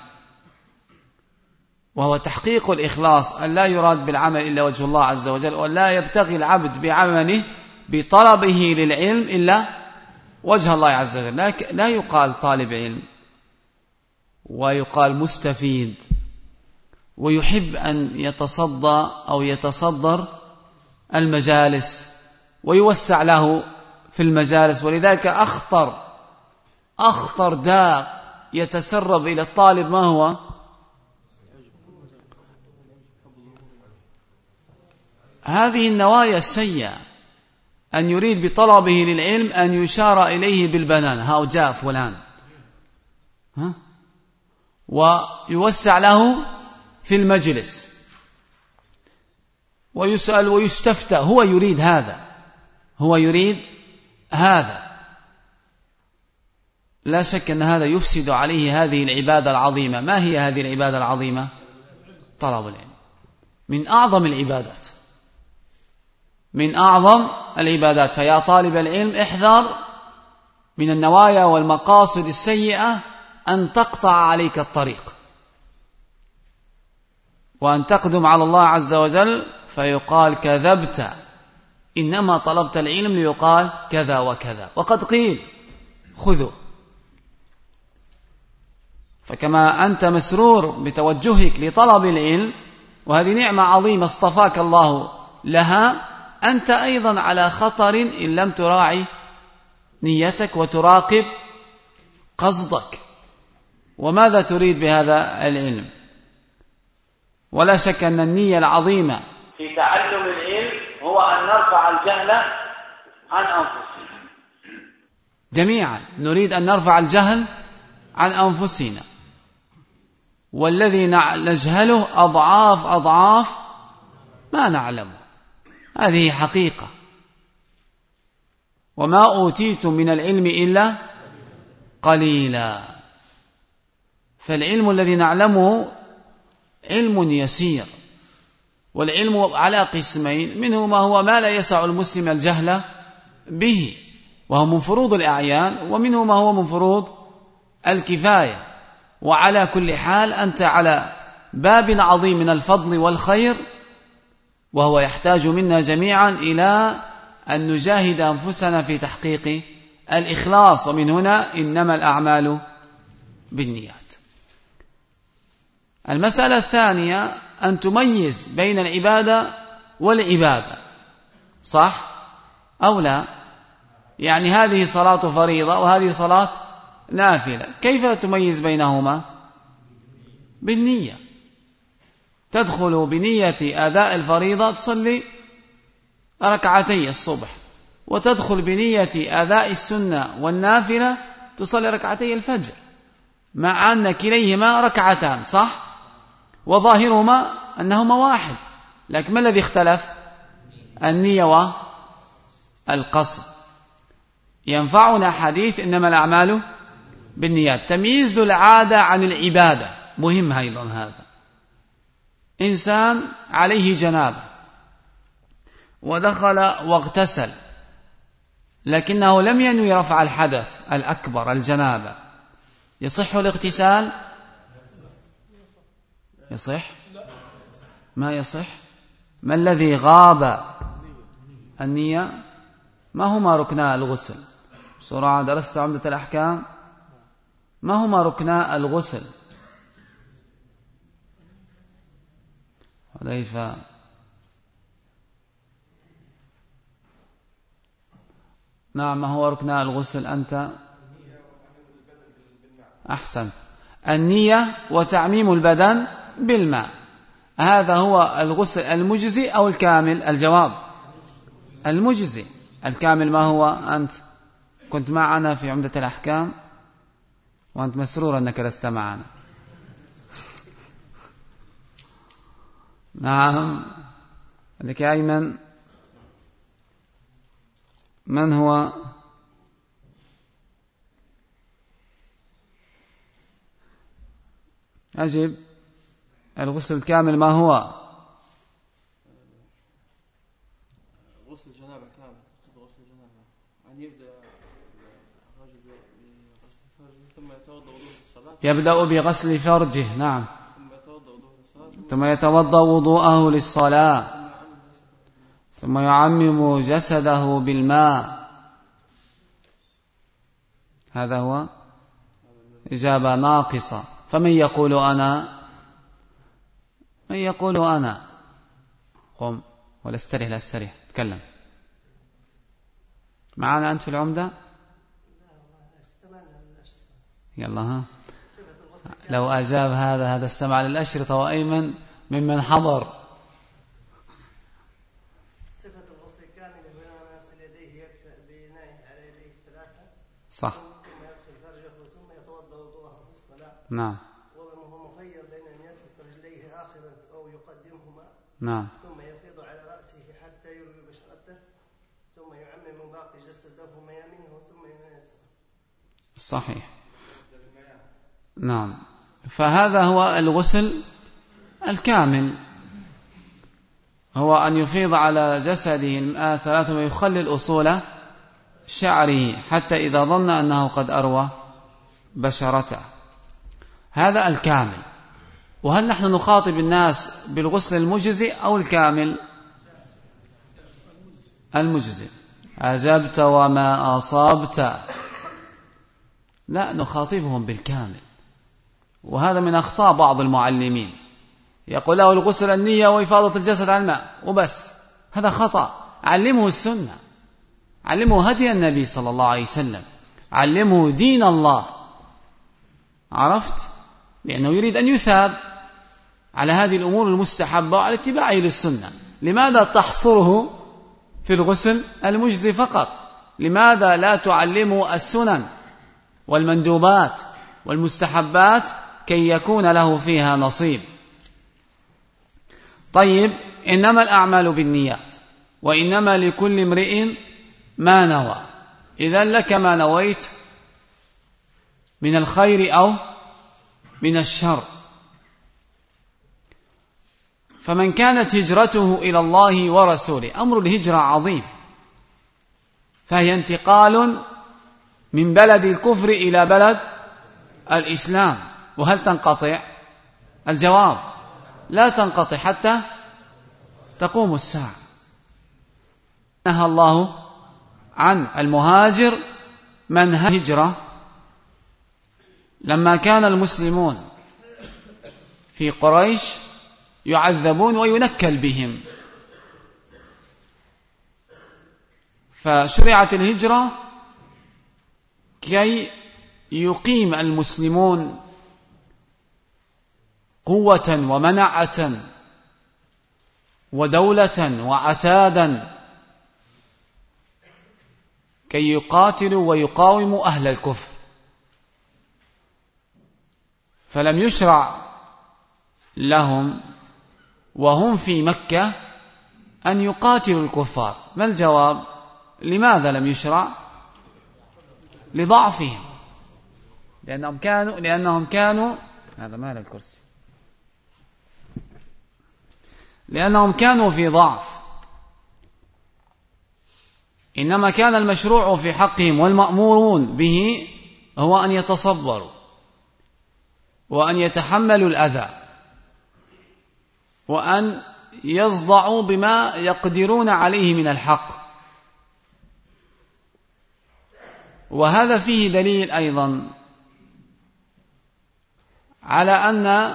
وهو تحقيق الإخلاص أن لا يراد بالعمل إلا وجه الله عز وجل، ولا يبتغي العبد بعمله بطلبه للعلم إلا وجه الله عز وجل. لا يقال طالب علم ويقال مستفيد ويحب أن يتصدى أو يتصدر المجالس ويوسع له في المجالس. ولذلك أخطر أخطر داء يتسرب إلى الطالب ما هو؟ هذه النوايا السيئة، أن يريد بطلبه للعلم أن يشار إليه بالبنان، هاو جاء فلان، ها؟ ويوسع له في المجلس ويسأل ويستفتى. هو يريد هذا، هو يريد هذا. لا شك أن هذا يفسد عليه هذه العبادة العظيمة. ما هي هذه العبادة العظيمة؟ طلب العلم، من أعظم العبادات، من أعظم العبادات. فيا طالب العلم احذر من النوايا والمقاصد السيئة أن تقطع عليك الطريق وأن تقدم على الله عز وجل فيقال كذبت، إنما طلبت العلم ليقال كذا وكذا وقد قيل خذوا. فكما أنت مسرور بتوجهك لطلب العلم، وهذه نعمة عظيمة اصطفاك الله لها، أنت أيضا على خطر إن لم تراعي نيتك وتراقب قصدك وماذا تريد بهذا العلم. ولا شك أن النية العظيمة في تعلم العلم هو أن نرفع الجهل عن أنفسنا جميعا. نريد أن نرفع الجهل عن أنفسنا، والذي نجهله أضعاف أضعاف ما نعلمه. هذه حقيقة. وما أوتيتم من العلم إلا قليلا. فالعلم الذي نعلمه علم يسير، والعلم على قسمين، منه ما هو ما لا يسع المسلم الجهل به وهو من فروض الأعيان، ومنه ما هو من فروض الكفاية. وعلى كل حال أنت على باب عظيم من الفضل والخير، وهو يحتاج منا جميعا إلى أن نجاهد أنفسنا في تحقيق الإخلاص، ومن هنا إنما الأعمال بالنيات. المسألة الثانية أن تميز بين العبادة والعبادة، صح أو لا؟ يعني هذه صلاة فريضة وهذه صلاة نافلة، كيف تميز بينهما؟ بالنية. تدخل بنية أداء الفريضة تصلي ركعتي الصبح، وتدخل بنية أداء السنة والنافلة تصلي ركعتي الفجر، مع أن كليهما ركعتان، صح؟ وظاهرهما أنهما واحد، لكن ما الذي اختلف؟ النية والقصد. ينفعنا حديث إنما الأعمال بالنيات. تمييز العادة عن العبادة مهم أيضا. هذا إنسان عليه جنابة ودخل واغتسل، لكنه لم ينوي رفع الحدث الأكبر الجنابة، يصح الاغتسال؟ يصح؟ ما يصح؟ ما الذي غاب؟ النية. ما هما ركنا الغسل؟ بسرعة، درست عمدة الأحكام. ما هما ركنا الغسل؟ حذيفة. نعم، ما هو ركنا الغسل أنت؟ أحسن، النية وتعميم البدن بالماء. هذا هو الغسل المجزي أو الكامل؟ الجواب المجزي. الكامل ما هو؟ أنت كنت معنا في عمدة الأحكام وأنت مسرور أنك لست معنا. نعم، لك يا أيمن. من هو؟ أجب. الغسل الكامل ما هو؟ غسل الجنابة كامل. غسل الجنابة أن يبدأ الرجل بغسل فرجه ثم يتوضأ وضوء الصلاة. يبدأ بغسل فرجه، نعم، ثم يتوضأ وضوء الصلاة ثم يتوضأ وضوءه للصلاة، ثم يعمم جسده بالماء. هذا هو إجابة ناقصة. فمن يقول أنا؟ من يقول أنا؟ قم ولا استرح، لا استرح، تكلم. معنا أنت في العمدة؟ يلا ها، لو أجاب هذا هذا استمع للأشرطة، وأيمن ممن حضر. صفة الغسل الكامل بينما يغسل يديه يكفي بنائه على يديه ثلاثة، صح، ثم يغسل فرجه ثم يتوضأ وضوءه في الصلاة. نعم. وهو مخير بين أن يترك رجليه آخرا أو يقدمهما، نعم. ثم يفيض على رأسه حتى يروي بشرته، ثم يعمم باقي جسده ميامنه ثم يميسره. صحيح، نعم. فهذا هو الغسل الكامل، هو أن يفيض على جسده الماء ثلاثة ويخلل أصول شعره حتى إذا ظن أنه قد أروى بشرته. هذا الكامل. وهل نحن نخاطب الناس بالغسل المجزي أو الكامل؟ المجزي. أجبت وما أصابت. لا، نخاطبهم بالكامل. وهذا من أخطاء بعض المعلمين، يقول له الغسل النية وإفاضة الجسد على الماء وبس. هذا خطأ. علمه السنة، علمه هدي النبي صلى الله عليه وسلم، علمه دين الله. عرفت؟ لأنه يريد أن يثاب على هذه الأمور المستحبة وعلى اتباعه للسنة. لماذا تحصره في الغسل المجزي فقط؟ لماذا لا تعلمه السنن والمندوبات والمستحبات كي يكون له فيها نصيب؟ طيب، إنما الأعمال بالنيات وإنما لكل امرئ ما نوى. إذن لك ما نويت من الخير أو من الشر. فمن كانت هجرته إلى الله ورسوله، أمر الهجرة عظيم، فهي انتقال من بلد الكفر إلى بلد الإسلام. وهل تنقطع؟ الجواب لا تنقطع حتى تقوم الساعة. نهى الله عن المهاجر من هجرة لما كان المسلمون في قريش يعذبون وينكل بهم، فشرعت الهجرة كي يقيم المسلمون قوة ومنعة ودولة وعتادا كي يقاتلوا ويقاوموا أهل الكفر. فلم يشرع لهم وهم في مكة أن يقاتلوا الكفار. ما الجواب؟ لماذا لم يشرع؟ لضعفهم، لأنهم كانوا لأنهم كانوا هذا مال الكرسي لأنهم كانوا في ضعف. إنما كان المشروع في حقهم والمأمورون به هو أن يتصبروا وأن يتحملوا الأذى وأن يصدعوا بما يقدرون عليه من الحق. وهذا فيه دليل أيضا على أن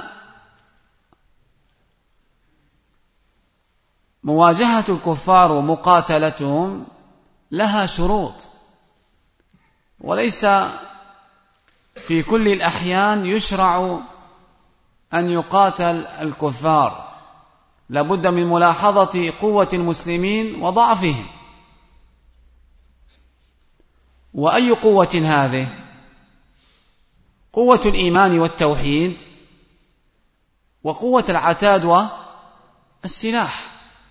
مواجهة الكفار ومقاتلتهم لها شروط، وليس في كل الأحيان يشرع أن يقاتل الكفار، لابد من ملاحظة قوة المسلمين وضعفهم. وأي قوة هذه؟ قوة الإيمان والتوحيد وقوة العتاد والسلاح،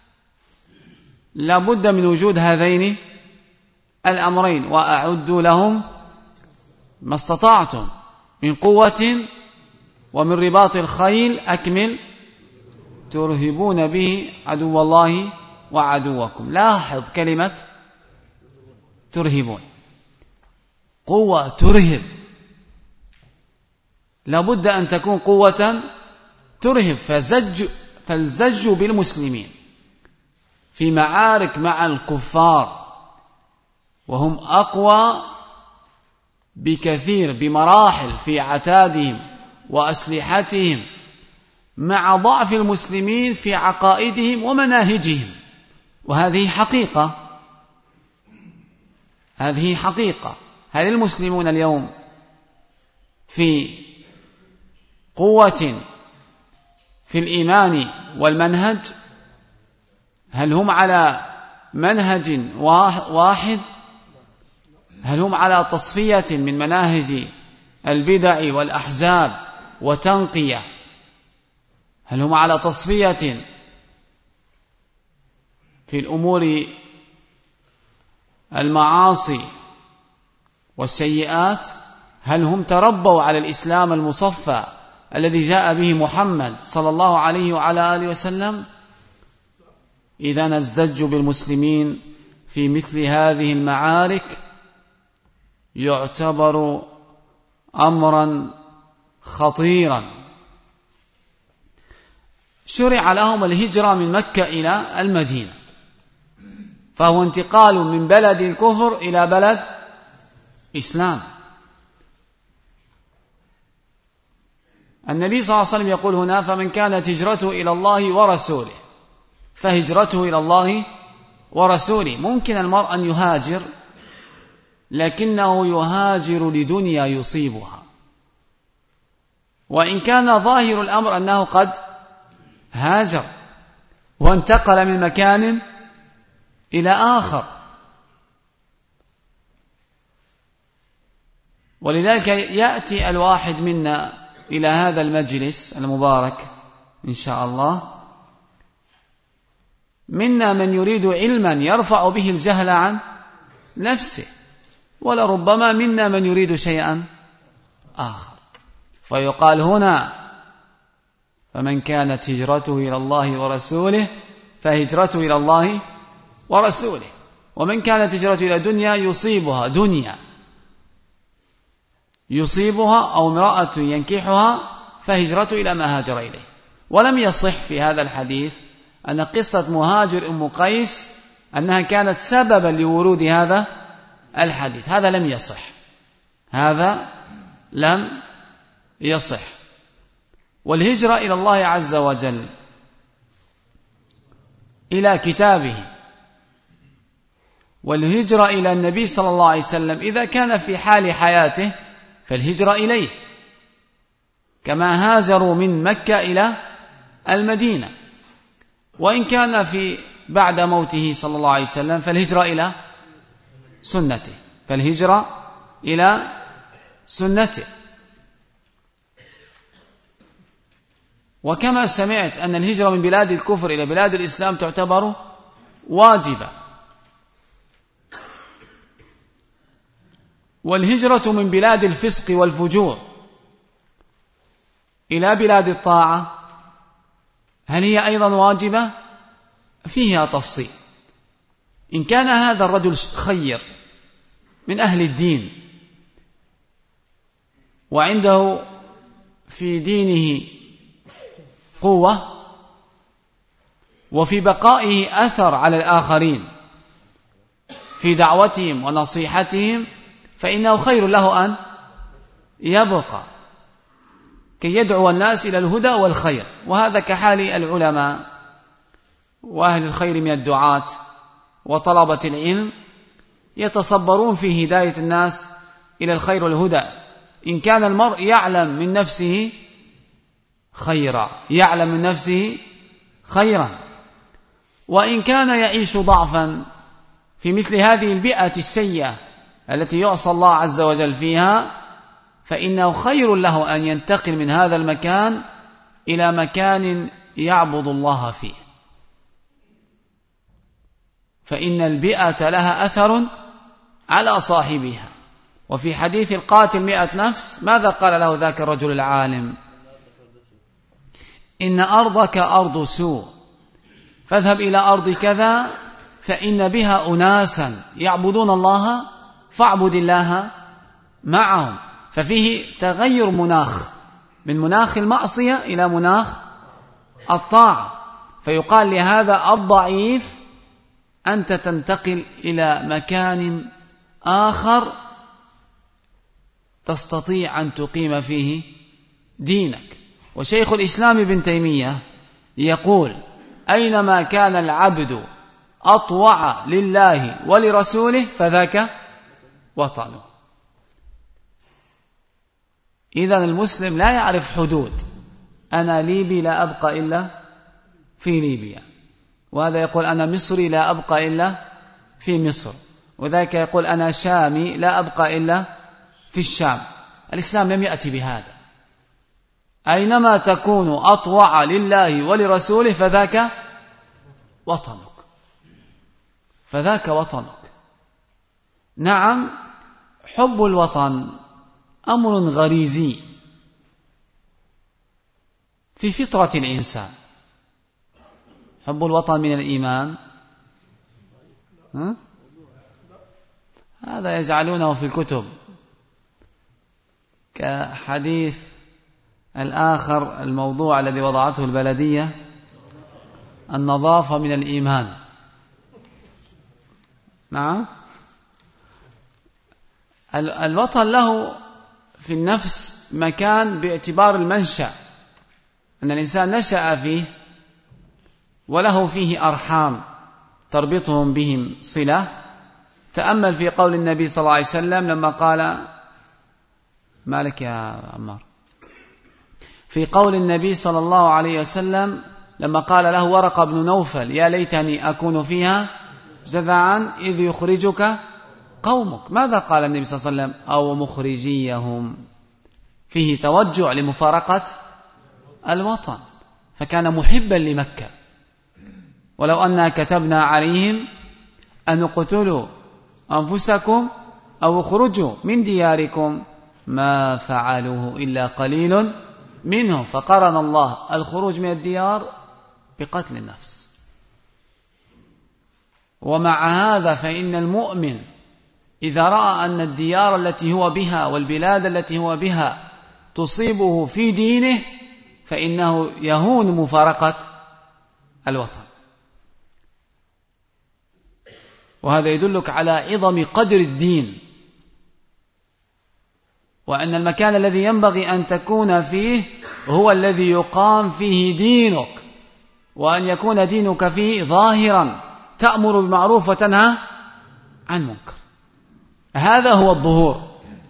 لابد من وجود هذين الأمرين. وأعدوا لهم ما استطعتم من قوة ومن رباط الخيل أكمل ترهبون به عدو الله وعدوكم. لاحظ كلمة ترهبون، قوة ترهب، لابد أن تكون قوة ترهب. فزج فالزج بالمسلمين في معارك مع الكفار وهم أقوى بكثير بمراحل في عتادهم وأسلحتهم، مع ضعف المسلمين في عقائدهم ومناهجهم. وهذه حقيقة، هذه حقيقة. هل المسلمون اليوم في قوة في الإيمان والمنهج؟ هل هم على منهج واحد؟ هل هم على تصفية من مناهج البدع والأحزاب وتنقية؟ هل هم على تصفية في الأمور المعاصي والسيئات؟ هل هم تربوا على الإسلام المصفى الذي جاء به محمد صلى الله عليه وعلى آله وسلم؟ إذن الزج بالمسلمين في مثل هذه المعارك يعتبر أمرا خطيرا. شرع لهم الهجرة من مكة إلى المدينة، فهو انتقال من بلد الكفر إلى بلد إسلام. النبي صلى الله عليه وسلم يقول هنا: فمن كانت هجرته إلى الله ورسوله فهجرته إلى الله ورسوله. ممكن المرء أن يهاجر، لكنه يهاجر لدنيا يصيبها، وإن كان ظاهر الأمر أنه قد هاجر وانتقل من مكان إلى آخر. ولذلك يأتي الواحد منا إلى هذا المجلس المبارك إن شاء الله، منا من يريد علما يرفع به الجهل عن نفسه، ولربما منا من يريد شيئا آخر. فيقال هنا فمن كانت هجرته إلى الله ورسوله فهجرته إلى الله ورسوله، ومن كانت هجرته إلى دنيا يصيبها دنيا يصيبها أو امرأة ينكحها فهجرته إلى ما هاجر إليه. ولم يصح في هذا الحديث أن قصة مهاجر أم قيس أنها كانت سببا لورود هذا الحديث، هذا لم يصح، هذا لم يصح. والهجرة إلى الله عز وجل إلى كتابه والهجرة إلى النبي صلى الله عليه وسلم إذا كان في حال حياته فالهجرة إليه، كما هاجروا من مكة إلى المدينة. وإن كان في بعد موته صلى الله عليه وسلم فالهجرة إلى سنته فالهجرة إلى سنته. وكما سمعت أن الهجرة من بلاد الكفر إلى بلاد الإسلام تعتبر واجبة، والهجرة من بلاد الفسق والفجور إلى بلاد الطاعة هل هي أيضا واجبة؟ فيها تفصيل. إن كان هذا الرجل خير من أهل الدين وعنده في دينه قوة وفي بقائه أثر على الآخرين في دعوتهم ونصيحتهم فإنه خير له أن يبقى كي يدعو الناس إلى الهدى والخير. وهذا كحال العلماء وأهل الخير من الدعاة وطلبة العلم يتصبرون في هداية الناس إلى الخير والهدى. إن كان المرء يعلم من نفسه خيرا يعلم من نفسه خيرا، وإن كان يعيش ضعفا في مثل هذه البيئة السيئة التي يعصى الله عز وجل فيها فإنه خير له أن ينتقل من هذا المكان إلى مكان يعبد الله فيه، فإن البيئة لها أثر على صاحبها. وفي حديث القاتل مئة نفس ماذا قال له ذاك الرجل العالم؟ إن أرضك أرض سوء فاذهب إلى أرض كذا فإن بها أناسا يعبدون الله فاعبد الله معهم. ففيه تغير مناخ من مناخ المعصية إلى مناخ الطاعة، فيقال لهذا الضعيف أنت تنتقل إلى مكان آخر تستطيع أن تقيم فيه دينك. وشيخ الإسلام ابن تيمية يقول أينما كان العبد أطوع لله ولرسوله فذاك وطنه. إذن المسلم لا يعرف حدود، أنا ليبي لا أبقى إلا في ليبيا، وهذا يقول أنا مصري لا أبقى إلا في مصر، وذاك يقول أنا شامي لا أبقى إلا في الشام. الإسلام لم يأتي بهذا. أينما تكون أطوع لله ولرسوله فذاك وطنك فذاك وطنك. نعم، حب الوطن أمر غريزي في فطرة الإنسان. حب الوطن من الإيمان؟ ها؟ هذا يجعلونه في الكتب كحديث الآخر الموضوع الذي وضعته البلدية النظافة من الإيمان. نعم، الوطن له في النفس مكان باعتبار المنشأ، أن الإنسان نشأ فيه وله فيه أرحام تربطهم بهم صلة. تأمل في قول النبي صلى الله عليه وسلم لما قال مالك يا عمار، في قول النبي صلى الله عليه وسلم لما قال له ورقة بن نوفل يا ليتني أكون فيها جذعا إذ يخرجك قومك، ماذا قال النبي صلى الله عليه وسلم؟ أو مخرجيهم، فيه توجع لمفارقة الوطن، فكان محبا لمكة. ولو أننا كتبنا عليهم أن اقتلوا أنفسكم أو اخرجوا من دياركم ما فعلوه إلا قليل منهم. فقرن الله الخروج من الديار بقتل النفس. ومع هذا فإن المؤمن إذا رأى أن الديار التي هو بها والبلاد التي هو بها تصيبه في دينه فإنه يهون مفارقة الوطن. وهذا يدلك على عظم قدر الدين، وأن المكان الذي ينبغي أن تكون فيه هو الذي يقام فيه دينك، وأن يكون دينك فيه ظاهرا تأمر بالمعروف وتنهى عن منكر. هذا هو الظهور،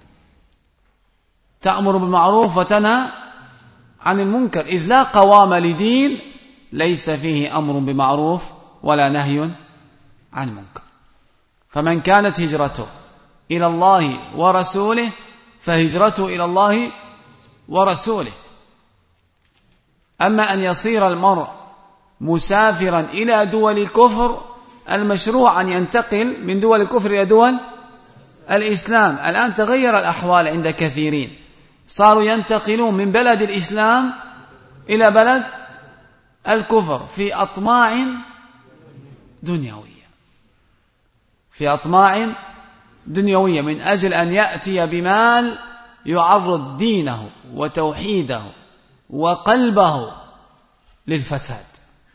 تأمر بالمعروف وتنهى عن المنكر، إذ لا قوام لدين ليس فيه أمر بمعروف ولا نهي عن منكر. فمن كانت هجرته إلى الله ورسوله فهجرته إلى الله ورسوله. أما أن يصير المرء مسافرا إلى دول الكفر، المشروع أن ينتقل من دول الكفر إلى دول الإسلام. الآن تغير الأحوال عند كثيرين، صاروا ينتقلون من بلد الإسلام إلى بلد الكفر في أطماع دنيوية، في أطماع دنيوية من أجل أن يأتي بمال يعرض دينه وتوحيده وقلبه للفساد.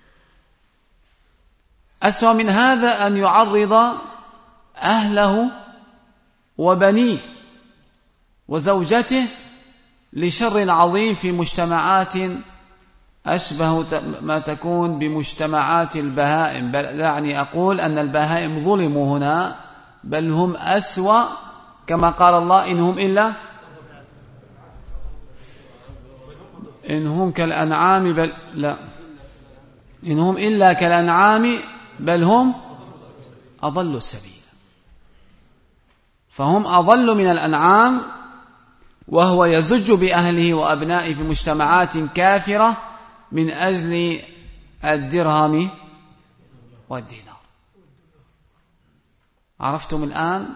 أسوأ من هذا أن يعرض أهله وبنيه وزوجته لشر عظيم في مجتمعات أشبه ما تكون بمجتمعات البهائم. بل يعني أقول أن البهائم ظلموا هنا، بل هم أسوأ، كما قال الله إنهم إلا إنهم كالأنعام بل لا إنهم إلا كالأنعام بل هم أضل سبيلا. فهم أضل من الأنعام، وهو يزج بأهله وأبنائه في مجتمعات كافرة من أجل الدرهم والدينار. عرفتم الآن؟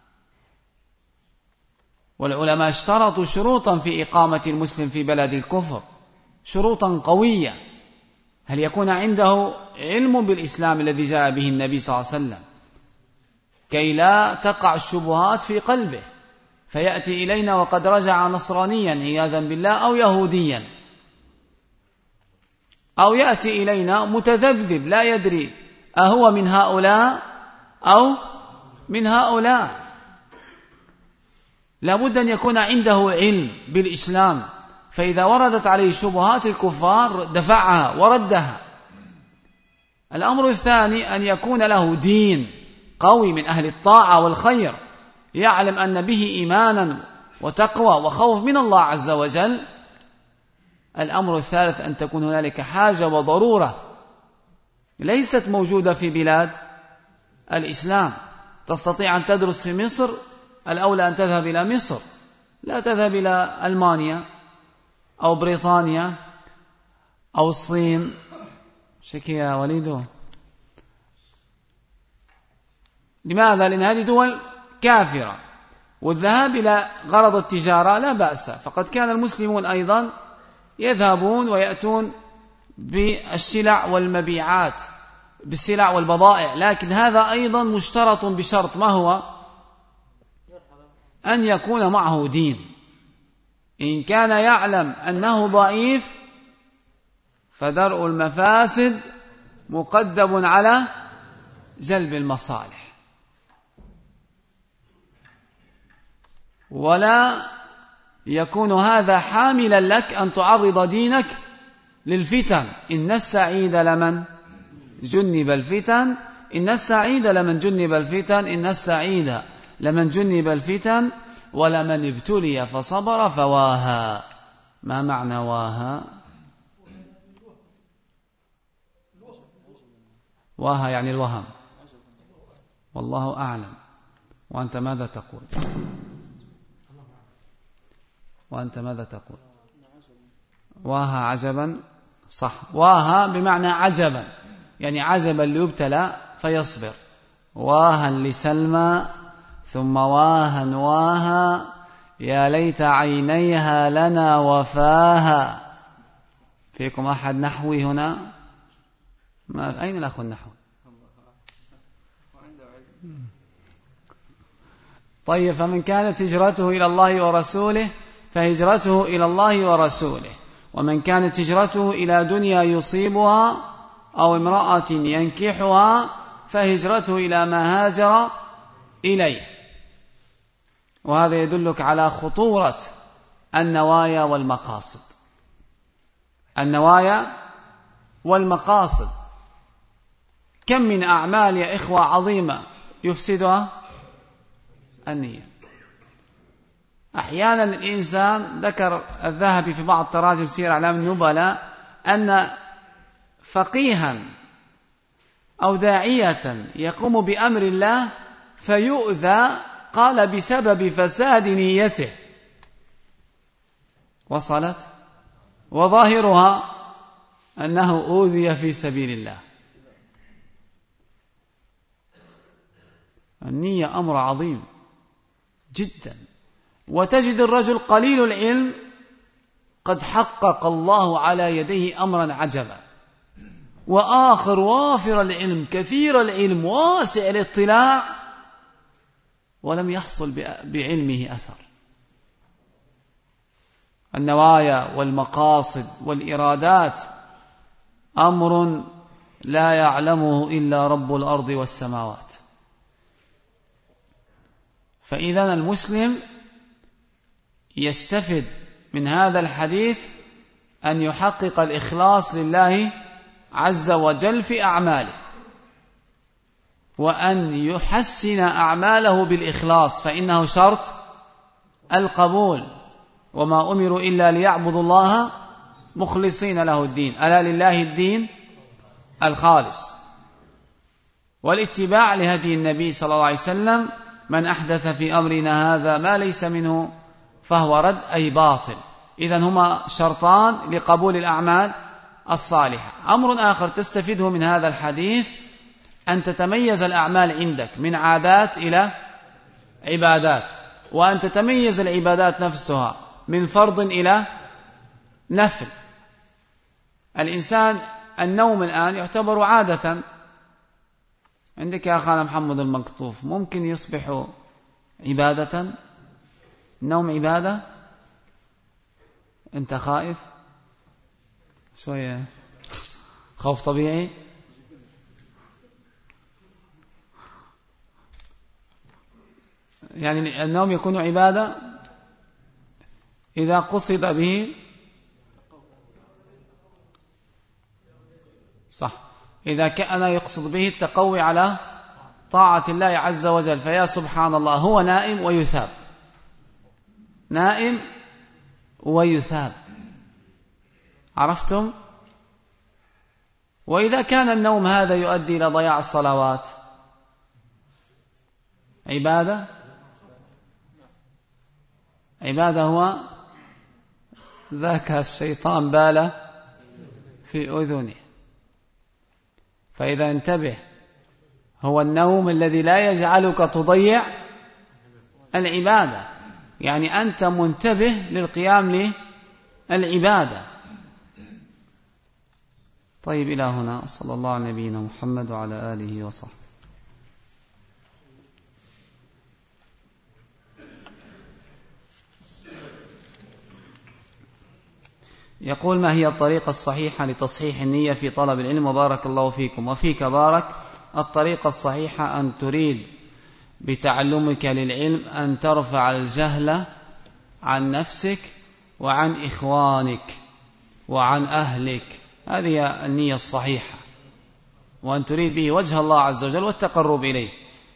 والعلماء اشترطوا شروطا في إقامة المسلم في بلد الكفر، شروطا قوية. هل يكون عنده علم بالإسلام الذي جاء به النبي صلى الله عليه وسلم، كي لا تقع الشبهات في قلبه فيأتي إلينا وقد رجع نصرانيا عياذا بالله أو يهوديا، أو يأتي إلينا متذبذب لا يدري أهو من هؤلاء أو من هؤلاء. لابد أن يكون عنده علم بالإسلام، فإذا وردت عليه شبهات الكفار دفعها وردها. الأمر الثاني أن يكون له دين قوي من أهل الطاعة والخير، يعلم أن به إيمانا وتقوى وخوف من الله عز وجل. الأمر الثالث أن تكون هنالك حاجة وضرورة ليست موجودة في بلاد الإسلام. تستطيع أن تدرس في مصر، الأولى أن تذهب إلى مصر، لا تذهب إلى ألمانيا أو بريطانيا أو الصين. شكي يا وليدو. لماذا؟ لأن هذه دول كافرة، والذهاب إلى غرض التجارة لا بأس، فقد كان المسلمون أيضا يذهبون ويأتون بالسلع والمبيعات، بالسلع والبضائع، لكن هذا أيضا مشترط بشرط، ما هو؟ أن يكون معه دين. إن كان يعلم أنه ضعيف فدرء المفاسد مقدم على جلب المصالح، ولا يكون هذا حاملا لك أن تعرض دينك للفتن. إن السعيد لمن جنب الفتن إن السعيد لمن جنب الفتن إن السعيد لمن جنب الفتن ولمن ابتلي فصبر فواها. ما معنى واها؟ واها يعني الوهم، والله أعلم. وأنت ماذا تقول؟ وأنت ماذا تقول؟ واها عجبا، صح. واها بمعنى عجبا، يعني عجبا ليبتلى فيصبر. واها لسلمى ثم واها واها يا ليت عينيها لنا وفاها. فيكم أحد نحوي هنا؟ ما أين الأخ النحو؟ طيب، فمن كانت هجرته إلى الله ورسوله فهجرته إلى الله ورسوله، ومن كانت هجرته إلى دنيا يصيبها أو امرأة ينكحها فهجرته إلى ما هاجر إليه. وهذا يدلك على خطورة النوايا والمقاصد. النوايا والمقاصد، كم من أعمال يا إخوة عظيمة يفسدها النية. أحيانا الإنسان، ذكر الذهبي في بعض تراجم سير أعلام النبلاء، أن فقيها أو داعية يقوم بأمر الله فيؤذى، قال بسبب فساد نيته. وصلت؟ وظاهرها أنه أوذي في سبيل الله. النية أمر عظيم جدا. وتجد الرجل قليل العلم قد حقق الله على يديه أمرا عجبا، وآخر وافر العلم كثير العلم واسع الاطلاع ولم يحصل بعلمه أثر. النوايا والمقاصد والإرادات أمر لا يعلمه إلا رب الأرض والسماوات. فإذا المسلم يستفد من هذا الحديث أن يحقق الإخلاص لله عز وجل في أعماله، وأن يحسن أعماله بالإخلاص، فإنه شرط القبول. وما أمروا إلا ليعبدوا الله مخلصين له الدين، ألا لله الدين الخالص. والاتباع لهدي النبي صلى الله عليه وسلم، من أحدث في أمرنا هذا ما ليس منه فهو رد أي باطل. إذن هما شرطان لقبول الأعمال الصالحة. أمر آخر تستفيده من هذا الحديث أن تتميز الأعمال عندك من عادات إلى عبادات، وأن تتميز العبادات نفسها من فرض إلى نفل. الإنسان النوم الآن يعتبر عادة عندك يا أخانا محمد المقطوف، ممكن يصبح عبادة. النوم عبادة. أنت خائف شوية، خوف طبيعي. يعني النوم يكون عبادة إذا قصد به، صح، إذا كان يقصد به التقوي على طاعة الله عز وجل. فيا سبحان الله، هو نائم ويثاب، نائم ويثاب. عرفتم؟ وإذا كان النوم هذا يؤدي إلى ضياع الصلوات، عبادة عبادة هو ذاك الشيطان بال في أذنه. فإذا انتبه، هو النوم الذي لا يجعلك تضيع العبادة، يعني أنت منتبه للقيام للعبادة. طيب، إلى هنا صلى الله على نبينا محمد وعلى آله وصحبه. يقول: ما هي الطريقة الصحيحة لتصحيح النية في طلب العلم؟ وبارك الله فيكم وفيك بارك. الطريقة الصحيحة أن تريد بتعلمك للعلم أن ترفع الجهل عن نفسك وعن إخوانك وعن أهلك، هذه النية الصحيحة، وأن تريد به وجه الله عز وجل والتقرب إليه.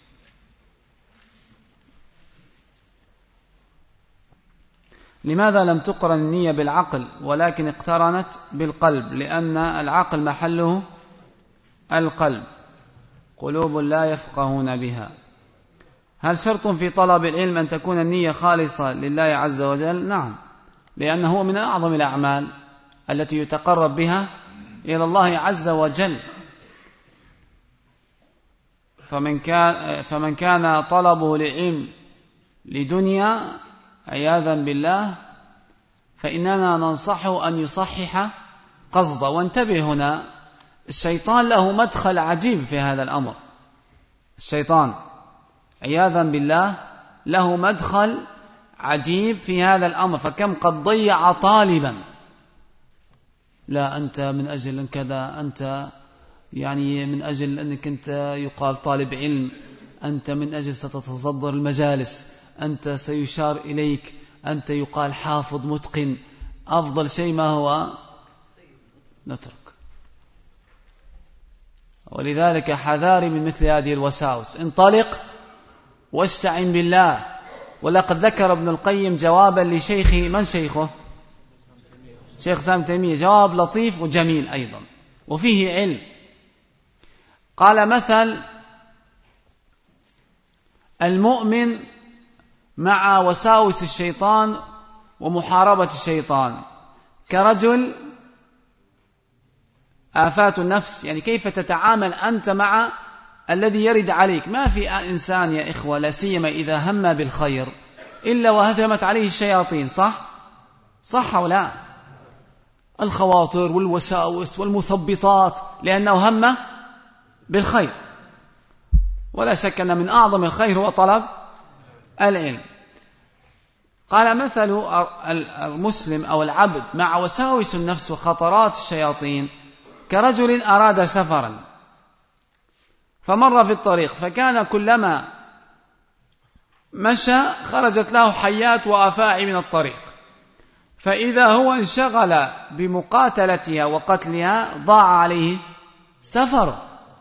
لماذا لم تقرن النية بالعقل ولكن اقترنت بالقلب؟ لأن العقل محله القلب، قلوب لا يفقهون بها. هل شرط في طلب العلم أن تكون النية خالصة لله عز وجل؟ نعم، لأنه من أعظم الأعمال التي يتقرب بها إلى الله عز وجل. فمن كان, فمن كان طلبه للعلم لدنيا عياذا بالله فإننا ننصحه أن يصحح قصده. وانتبه هنا، الشيطان له مدخل عجيب في هذا الأمر. الشيطان عياذا بالله له مدخل عجيب في هذا الأمر. فكم قد ضيع طالبا، لا أنت من أجل كذا، أنت يعني من أجل أنك أنت يقال طالب علم، أنت من أجل ستتصدر المجالس، أنت سيشار إليك، أنت يقال حافظ متقن. أفضل شيء ما هو؟ نترك. ولذلك حذاري من مثل هذه الوساوس. انطلق واستعن بالله. ولقد ذكر ابن القيم جوابا لشيخه، من شيخه؟ شيخ سام تيمية، جواب لطيف وجميل أيضا وفيه علم. قال: مثل المؤمن مع وساوس الشيطان ومحاربة الشيطان كرجل آفات النفس، يعني كيف تتعامل أنت مع الذي يرد عليك. ما في إنسان يا إخوة لا سيما إذا هم بالخير إلا وهثمت عليه الشياطين، صح؟ صح ولا؟ الخواطر والوساوس والمثبطات، لأنه هم بالخير. ولا شك أن من أعظم الخير هو طلب العلم. قال: مثل المسلم أو العبد مع وساوس النفس وخطرات الشياطين كرجل أراد سفرا فمر في الطريق، فكان كلما مشى خرجت له حيات وأفاعي من الطريق، فإذا هو انشغل بمقاتلتها وقتلها ضاع عليه سفر.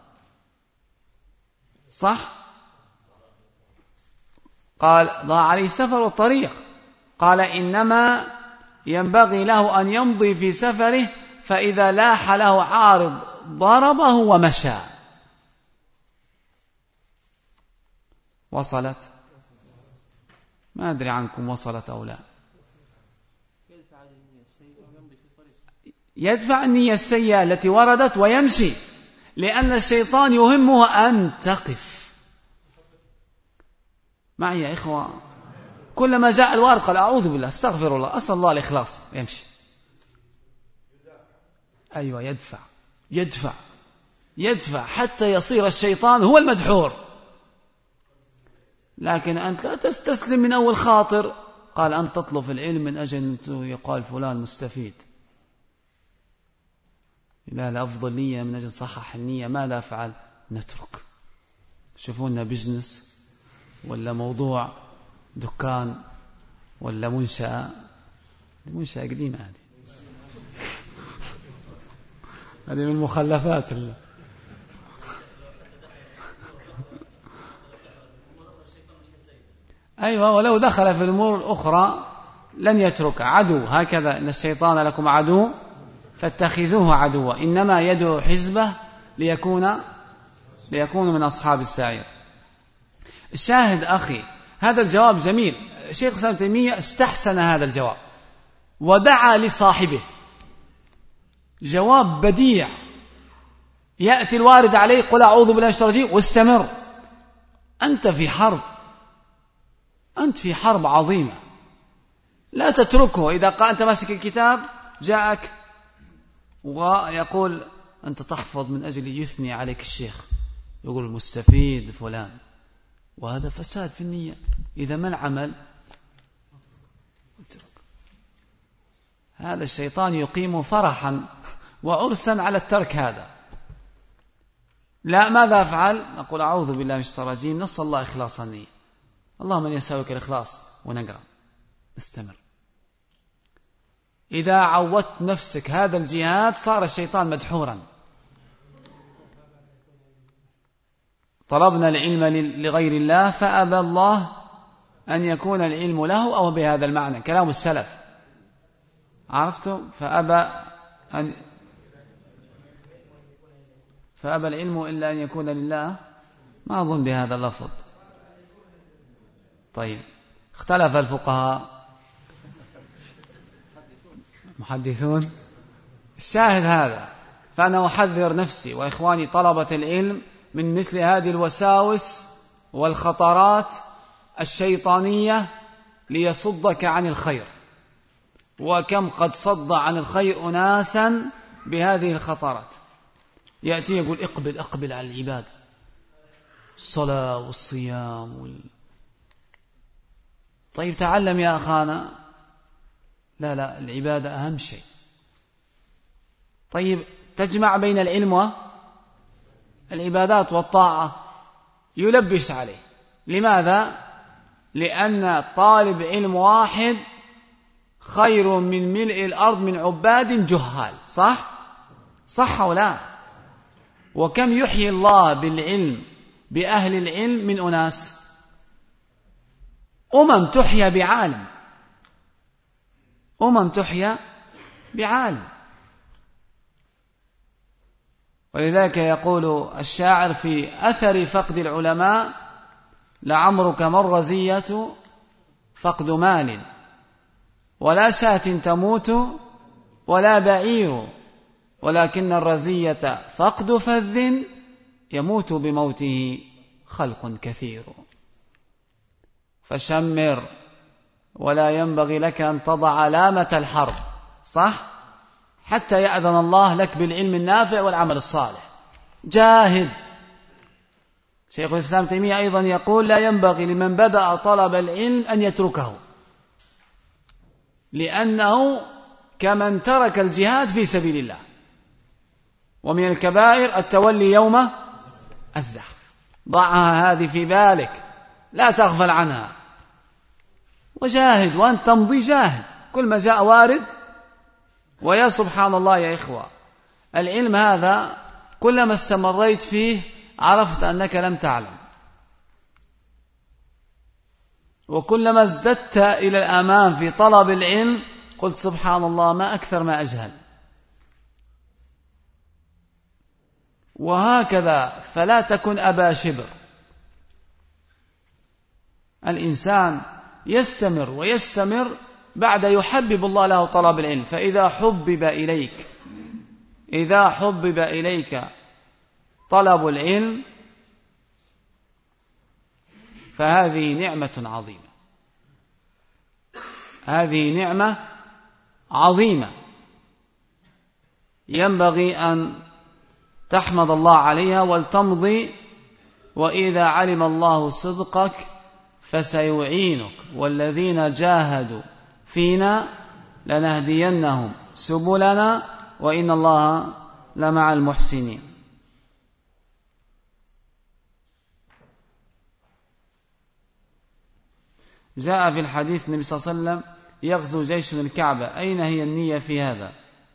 صح؟ قال: ضاع عليه سفر الطريق. قال: إنما ينبغي له أن يمضي في سفره، فإذا لاح له عارض ضربه ومشى. وصلت؟ ما أدري عنكم وصلت أو لا. يدفع النية السيئة التي وردت ويمشي، لأن الشيطان يهمه أن تقف. معي يا إخوة؟ كلما جاء الوارد قال: أعوذ بالله، استغفر الله، أسأل الله الإخلاص، يمشي. أيوة، يدفع يدفع يدفع حتى يصير الشيطان هو المدحور. لكن أنت لا تستسلم من أول خاطر. قال: أنت تطلب العلم من أجل أن يقال فلان مستفيد. لا، لأفضل نية من أجل صحح النية. ماذا أفعل؟ نترك. شوفونا بزنس ولا موضوع دكان ولا منشأة. منشأة قديمة هذه هذه من المخلفات اللي. أيوة، ولو دخل في الأمور الأخرى لن يترك. عدو، هكذا إن الشيطان لكم عدو فاتخذوه عدوا، إنما يدعو حزبه ليكون ليكون من أصحاب السعير. الشاهد أخي، هذا الجواب جميل. شيخ الإسلام ابن تيمية استحسن هذا الجواب ودعا لصاحبه. جواب بديع. يأتي الوارد عليه: قل أعوذ بالله من الشيطان الرجيم، واستمر. أنت في حرب، أنت في حرب عظيمة، لا تتركه. إذا قال أنت ماسك الكتاب جاءك ويقول أنت تحفظ من أجل يثني عليك الشيخ، يقول المستفيد فلان، وهذا فساد في النية. إذا ما العمل؟ اترك. هذا الشيطان يقيم فرحا وعرسا على الترك هذا. لا، ماذا أفعل؟ نقول أعوذ بالله من الشيطان الرجيم، نسأل الله إخلاص النية، اللهم إني أسألك الإخلاص، ونقرأ نستمر. إذا عودت نفسك هذا الجهاد صار الشيطان مدحورا. طلبنا العلم لغير الله فأبى الله أن يكون العلم له، أو بهذا المعنى كلام السلف، عرفتم؟ فأبى أن فأبى العلم إلا أن يكون لله. ما أظن بهذا اللفظ. طيب، اختلف الفقهاء محدثون. الشاهد هذا. فأنا أحذر نفسي وإخواني طلبة العلم من مثل هذه الوساوس والخطرات الشيطانية ليصدك عن الخير. وكم قد صد عن الخير أناسا بهذه الخطرات. يأتي يقول اقبل اقبل على العبادة، الصلاة والصيام وال... طيب تعلم يا أخانا. لا لا، العبادة أهم شيء. طيب تجمع بين العلم والعبادات والطاعة، يلبس عليه. لماذا؟ لأن طالب علم واحد خير من ملء الأرض من عباد جهال. صح؟ صح أو لا؟ وكم يحيي الله بالعلم بأهل العلم من أناس، أمم تحيا بعالم، أمم تحيا بعالم. ولذلك يقول الشاعر في أثر فقد العلماء: لعمرك ما الرزية فقد مال، ولا شاة تموت ولا بعير، ولكن الرزية فقد فذ يموت بموته خلق كثير. فشمر ولا ينبغي لك أن تضع علامة الحرب، صح؟ حتى يأذن الله لك بالعلم النافع والعمل الصالح. جاهد. شيخ الإسلام تيمية أيضا يقول: لا ينبغي لمن بدأ طلب العلم أن يتركه، لأنه كمن ترك الجهاد في سبيل الله. ومن الكبائر التولي يوم الزحف. ضعها هذه في بالك، لا تغفل عنها، وجاهد وأنت تمضي جاهد. كل ما جاء وارد. ويا سبحان الله يا إخوة، العلم هذا كلما استمريت فيه عرفت أنك لم تعلم، وكلما ازددت إلى الأمام في طلب العلم قلت سبحان الله ما أكثر ما أجهل. وهكذا، فلا تكن أبا شبر. الإنسان يستمر ويستمر بعد يحبب الله له طلب العلم. فإذا حبب إليك إذا حبب إليك طلب العلم فهذه نعمة عظيمة، هذه نعمة عظيمة ينبغي أن تحمد الله عليها ولتمضي. وإذا علم الله صدقك فسيعينك، والذين جاهدوا فينا لنهدينهم سبلنا وإن الله لمع المحسنين. جاء في الحديث النبي صلى الله عليه وسلم: يغزو جيش الكعبة، أين هي النية في هذا؟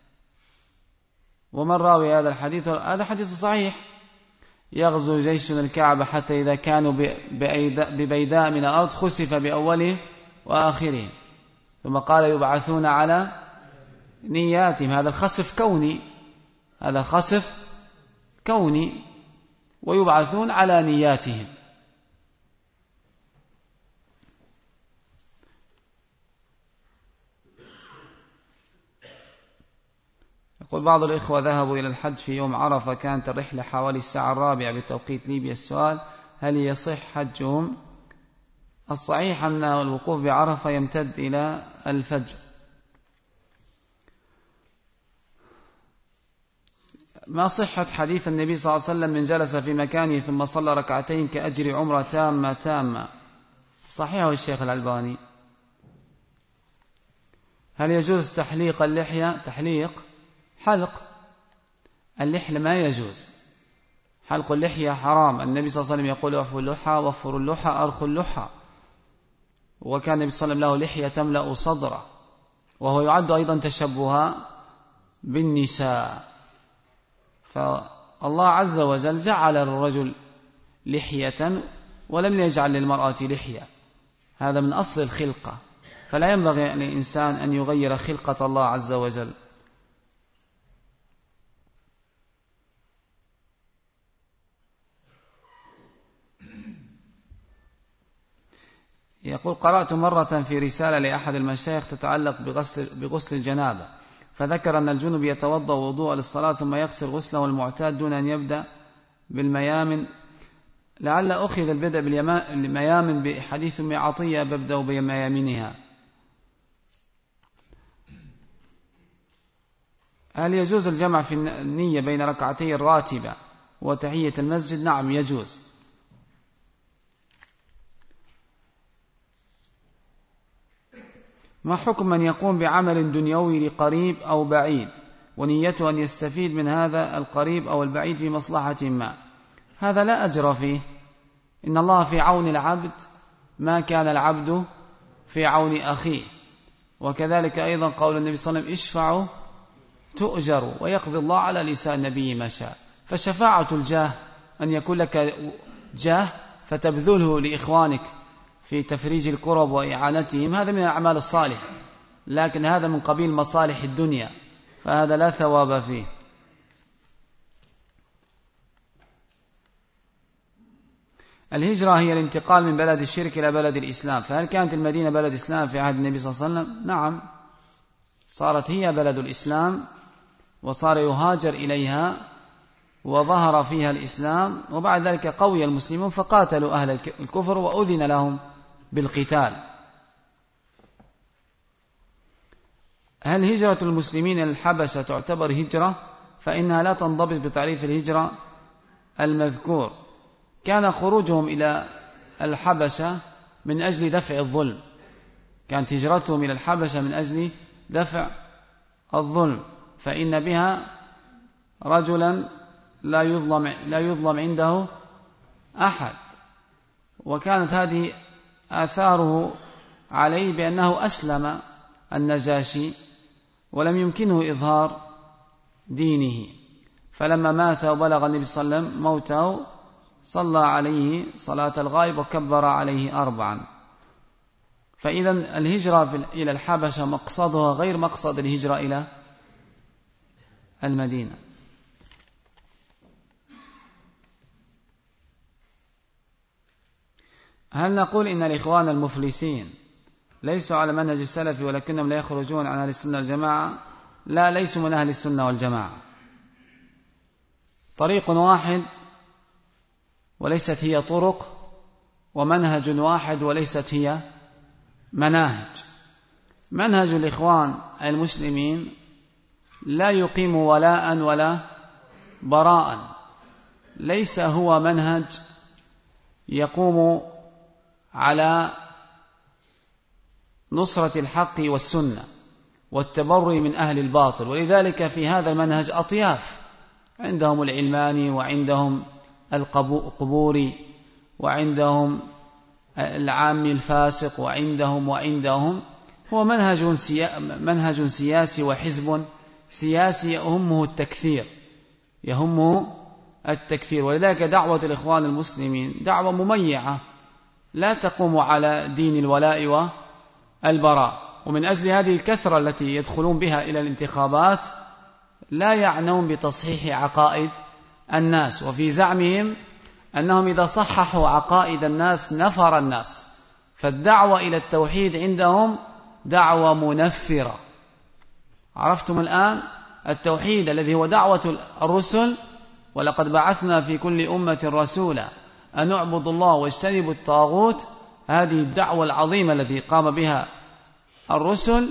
ومن راوي هذا الحديث؟ هذا حديث صحيح. يغزو جيش الكعبة حتى إذا كانوا ببيداء من الأرض خسف بأوله وآخره، ثم قال: يبعثون على نياتهم. هذا الخسف كوني، هذا الخسف كوني، ويبعثون على نياتهم. يقول بعض الإخوة ذهبوا إلى الحج في يوم عرفة، كانت الرحلة حوالي الساعة الرابعة بتوقيت ليبيا. السؤال: هل يصح حجهم؟ الصحيح أن الوقوف بعرفة يمتد إلى الفجر. ما صحة حديث النبي صلى الله عليه وسلم: من جلس في مكانه ثم صلى ركعتين كأجر عمرة تامة تامة؟ صحيح الشيخ الألباني. هل يجوز تحليق اللحية؟ تحليق حلق اللحية ما يجوز، حلق اللحية حرام. النبي صلى الله عليه وسلم يقول: اعفوا اللحى وفروا اللحى أرخوا اللحى. وكان النبي صلى الله عليه وسلم له لحية تملأ صدره، وهو يعد أيضا تشبها بالنساء. فالله عز وجل جعل للرجل لحية ولم يجعل للمرأة لحية، هذا من أصل الخلقة، فلا ينبغي للإنسان أن يغير خلقة الله عز وجل. يقول: قرأت مرة في رسالة لأحد المشايخ تتعلق بغسل, بغسل الجنابة، فذكر أن الجنب يتوضأ وضوء للصلاة ثم يغسل غسله المعتاد دون أن يبدأ بالميامن، لعل أخذ البدء بالميامن بحديث أم عطية ببدأ بميامنها. هل يجوز الجمع في النية بين ركعتي الراتبة وتحية المسجد؟ نعم يجوز. ما حكم من يقوم بعمل دنيوي لقريب أو بعيد ونيته أن يستفيد من هذا القريب أو البعيد في مصلحة ما؟ هذا لا أجر فيه، إن الله في عون العبد ما كان العبد في عون أخيه. وكذلك أيضا قول النبي صلى الله عليه وسلم اشفعوا تؤجروا، ويقضي الله على لسان النبي ما شاء. فشفاعة الجاه أن يكون لك جاه فتبذله لإخوانك في تفريج الكرب وإعانتهم، هذا من الأعمال الصالحة، لكن هذا من قبيل مصالح الدنيا، فهذا لا ثواب فيه. الهجرة هي الانتقال من بلد الشرك إلى بلد الإسلام، فهل كانت المدينة بلد إسلام في عهد النبي صلى الله عليه وسلم؟ نعم، صارت هي بلد الإسلام وصار يهاجر إليها وظهر فيها الإسلام، وبعد ذلك قوي المسلمون فقاتلوا أهل الكفر وأذن لهم بالقتال. هل هجرة المسلمين إلى الحبشة تعتبر هجرة؟ فإنها لا تنضبط بتعريف الهجرة المذكور. كان خروجهم إلى الحبشة من أجل دفع الظلم، كانت هجرتهم إلى الحبشة من أجل دفع الظلم، فإن بها رجلا لا يظلم, لا يظلم عنده أحد، وكانت هذه آثاره عليه بأنه أسلم النجاشي ولم يمكنه إظهار دينه، فلما مات وبلغ النبي صلى الله عليه وسلم موته صلى عليه صلاة الغائب وكبر عليه أربعا. فإذا الهجرة إلى الحبشة مقصدها غير مقصد الهجرة إلى المدينة. هل نقول إن الإخوان المفلسين ليسوا على منهج السلف ولكنهم لا يخرجون عن أهل السنة والجماعة؟ لا، ليسوا من أهل السنة والجماعة، طريق واحد وليست هي طرق، ومنهج واحد وليست هي مناهج. منهج الإخوان المسلمين لا يقيم ولاء ولا براء، ليس هو منهج يقوم على نصرة الحق والسنة والتبرؤ من أهل الباطل، ولذلك في هذا المنهج أطياف، عندهم العلماني وعندهم القبوري وعندهم العامي الفاسق وعندهم وعندهم هو منهج سيا منهج سياسي وحزب سياسي يهمه التكثير يهمه التكثير ولذلك دعوة الإخوان المسلمين دعوة مميعة لا تقوم على دين الولاء والبراء، ومن أجل هذه الكثرة التي يدخلون بها إلى الانتخابات لا يعنون بتصحيح عقائد الناس، وفي زعمهم أنهم إذا صححوا عقائد الناس نفر الناس، فالدعوة إلى التوحيد عندهم دعوة منفرة. عرفتم الآن التوحيد الذي هو دعوة الرسل، ولقد بعثنا في كل أمة رسولا أن اعبدوا الله واجتنبوا الطاغوت، هذه الدعوة العظيمة التي قام بها الرسل،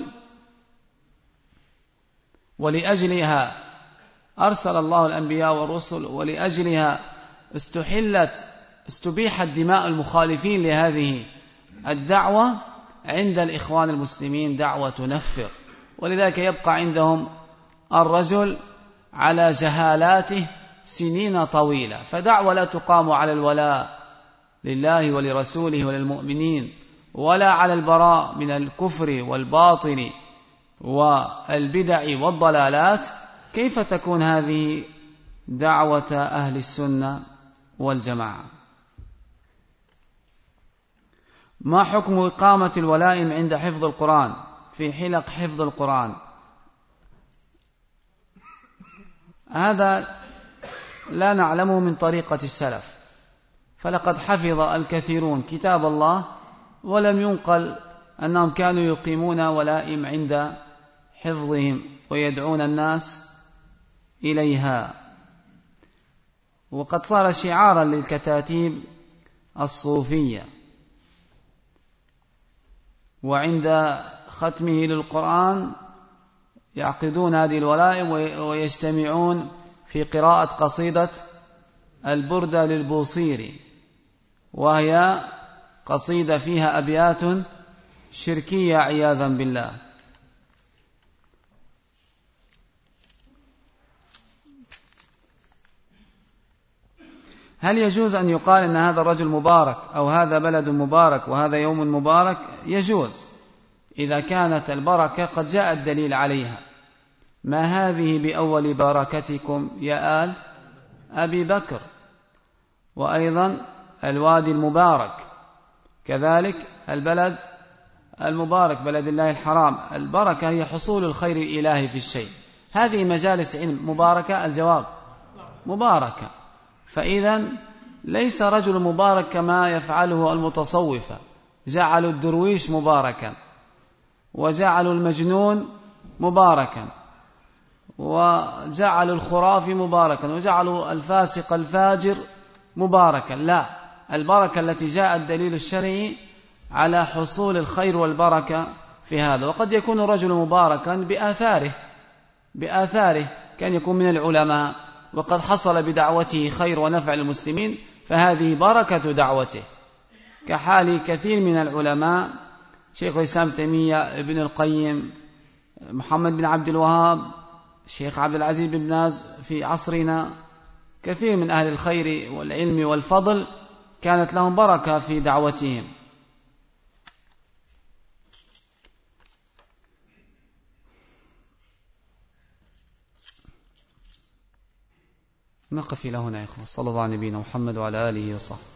ولأجلها أرسل الله الأنبياء والرسل، ولأجلها استحلت استبيحت دماء المخالفين لهذه الدعوة. عند الإخوان المسلمين دعوة تنفر، ولذلك يبقى عندهم الرجل على جهالاته سنين طويلة، فدعوة لا تقام على الولاء لله ولرسوله وللمؤمنين ولا على البراء من الكفر والباطل والبدع والضلالات. كيف تكون هذه دعوة أهل السنة والجماعة؟ ما حكم إقامة الولائم عند حفظ القرآن في حلق حفظ القرآن؟ هذا لا نعلمه من طريقة السلف، فلقد حفظ الكثيرون كتاب الله ولم ينقل أنهم كانوا يقيمون ولائم عند حفظهم ويدعون الناس إليها. وقد صار شعارا للكتاتيب الصوفية، وعند ختمه للقرآن يعقدون هذه الولائم ويجتمعون في قراءة قصيدة البردة للبوصيري، وهي قصيدة فيها أبيات شركية عياذا بالله. هل يجوز أن يقال أن هذا الرجل مبارك أو هذا بلد مبارك وهذا يوم مبارك؟ يجوز إذا كانت البركة قد جاء الدليل عليها. ما هذه بأول بركتكم يا آل أبي بكر، وأيضا الوادي المبارك، كذلك البلد المبارك بلد الله الحرام. البركة هي حصول الخير الإلهي في الشيء. هذه مجالس علم مباركة، الجواب مباركة. فإذا ليس رجل مبارك كما يفعله المتصوفة، جعلوا الدرويش مباركا، وجعلوا المجنون مباركا، وجعلوا الخرافي مباركا، وجعلوا الفاسق الفاجر مباركا. لا، البركة التي جاء الدليل الشرعي على حصول الخير والبركة في هذا. وقد يكون الرجل مباركا بآثاره بآثاره كان يكون من العلماء وقد حصل بدعوته خير ونفع للمسلمين، فهذه بركة دعوته، كحال كثير من العلماء، شيخ الإسلام تيمية، ابن القيم، محمد بن عبد الوهاب، شيخ عبد العزيز بن باز في عصرنا. كثير من أهل الخير والعلم والفضل كانت لهم بركة في دعوتهم. نقف إلى هنا يا إخوة. صلى الله على نبينا محمد وعلى آله وصحبه.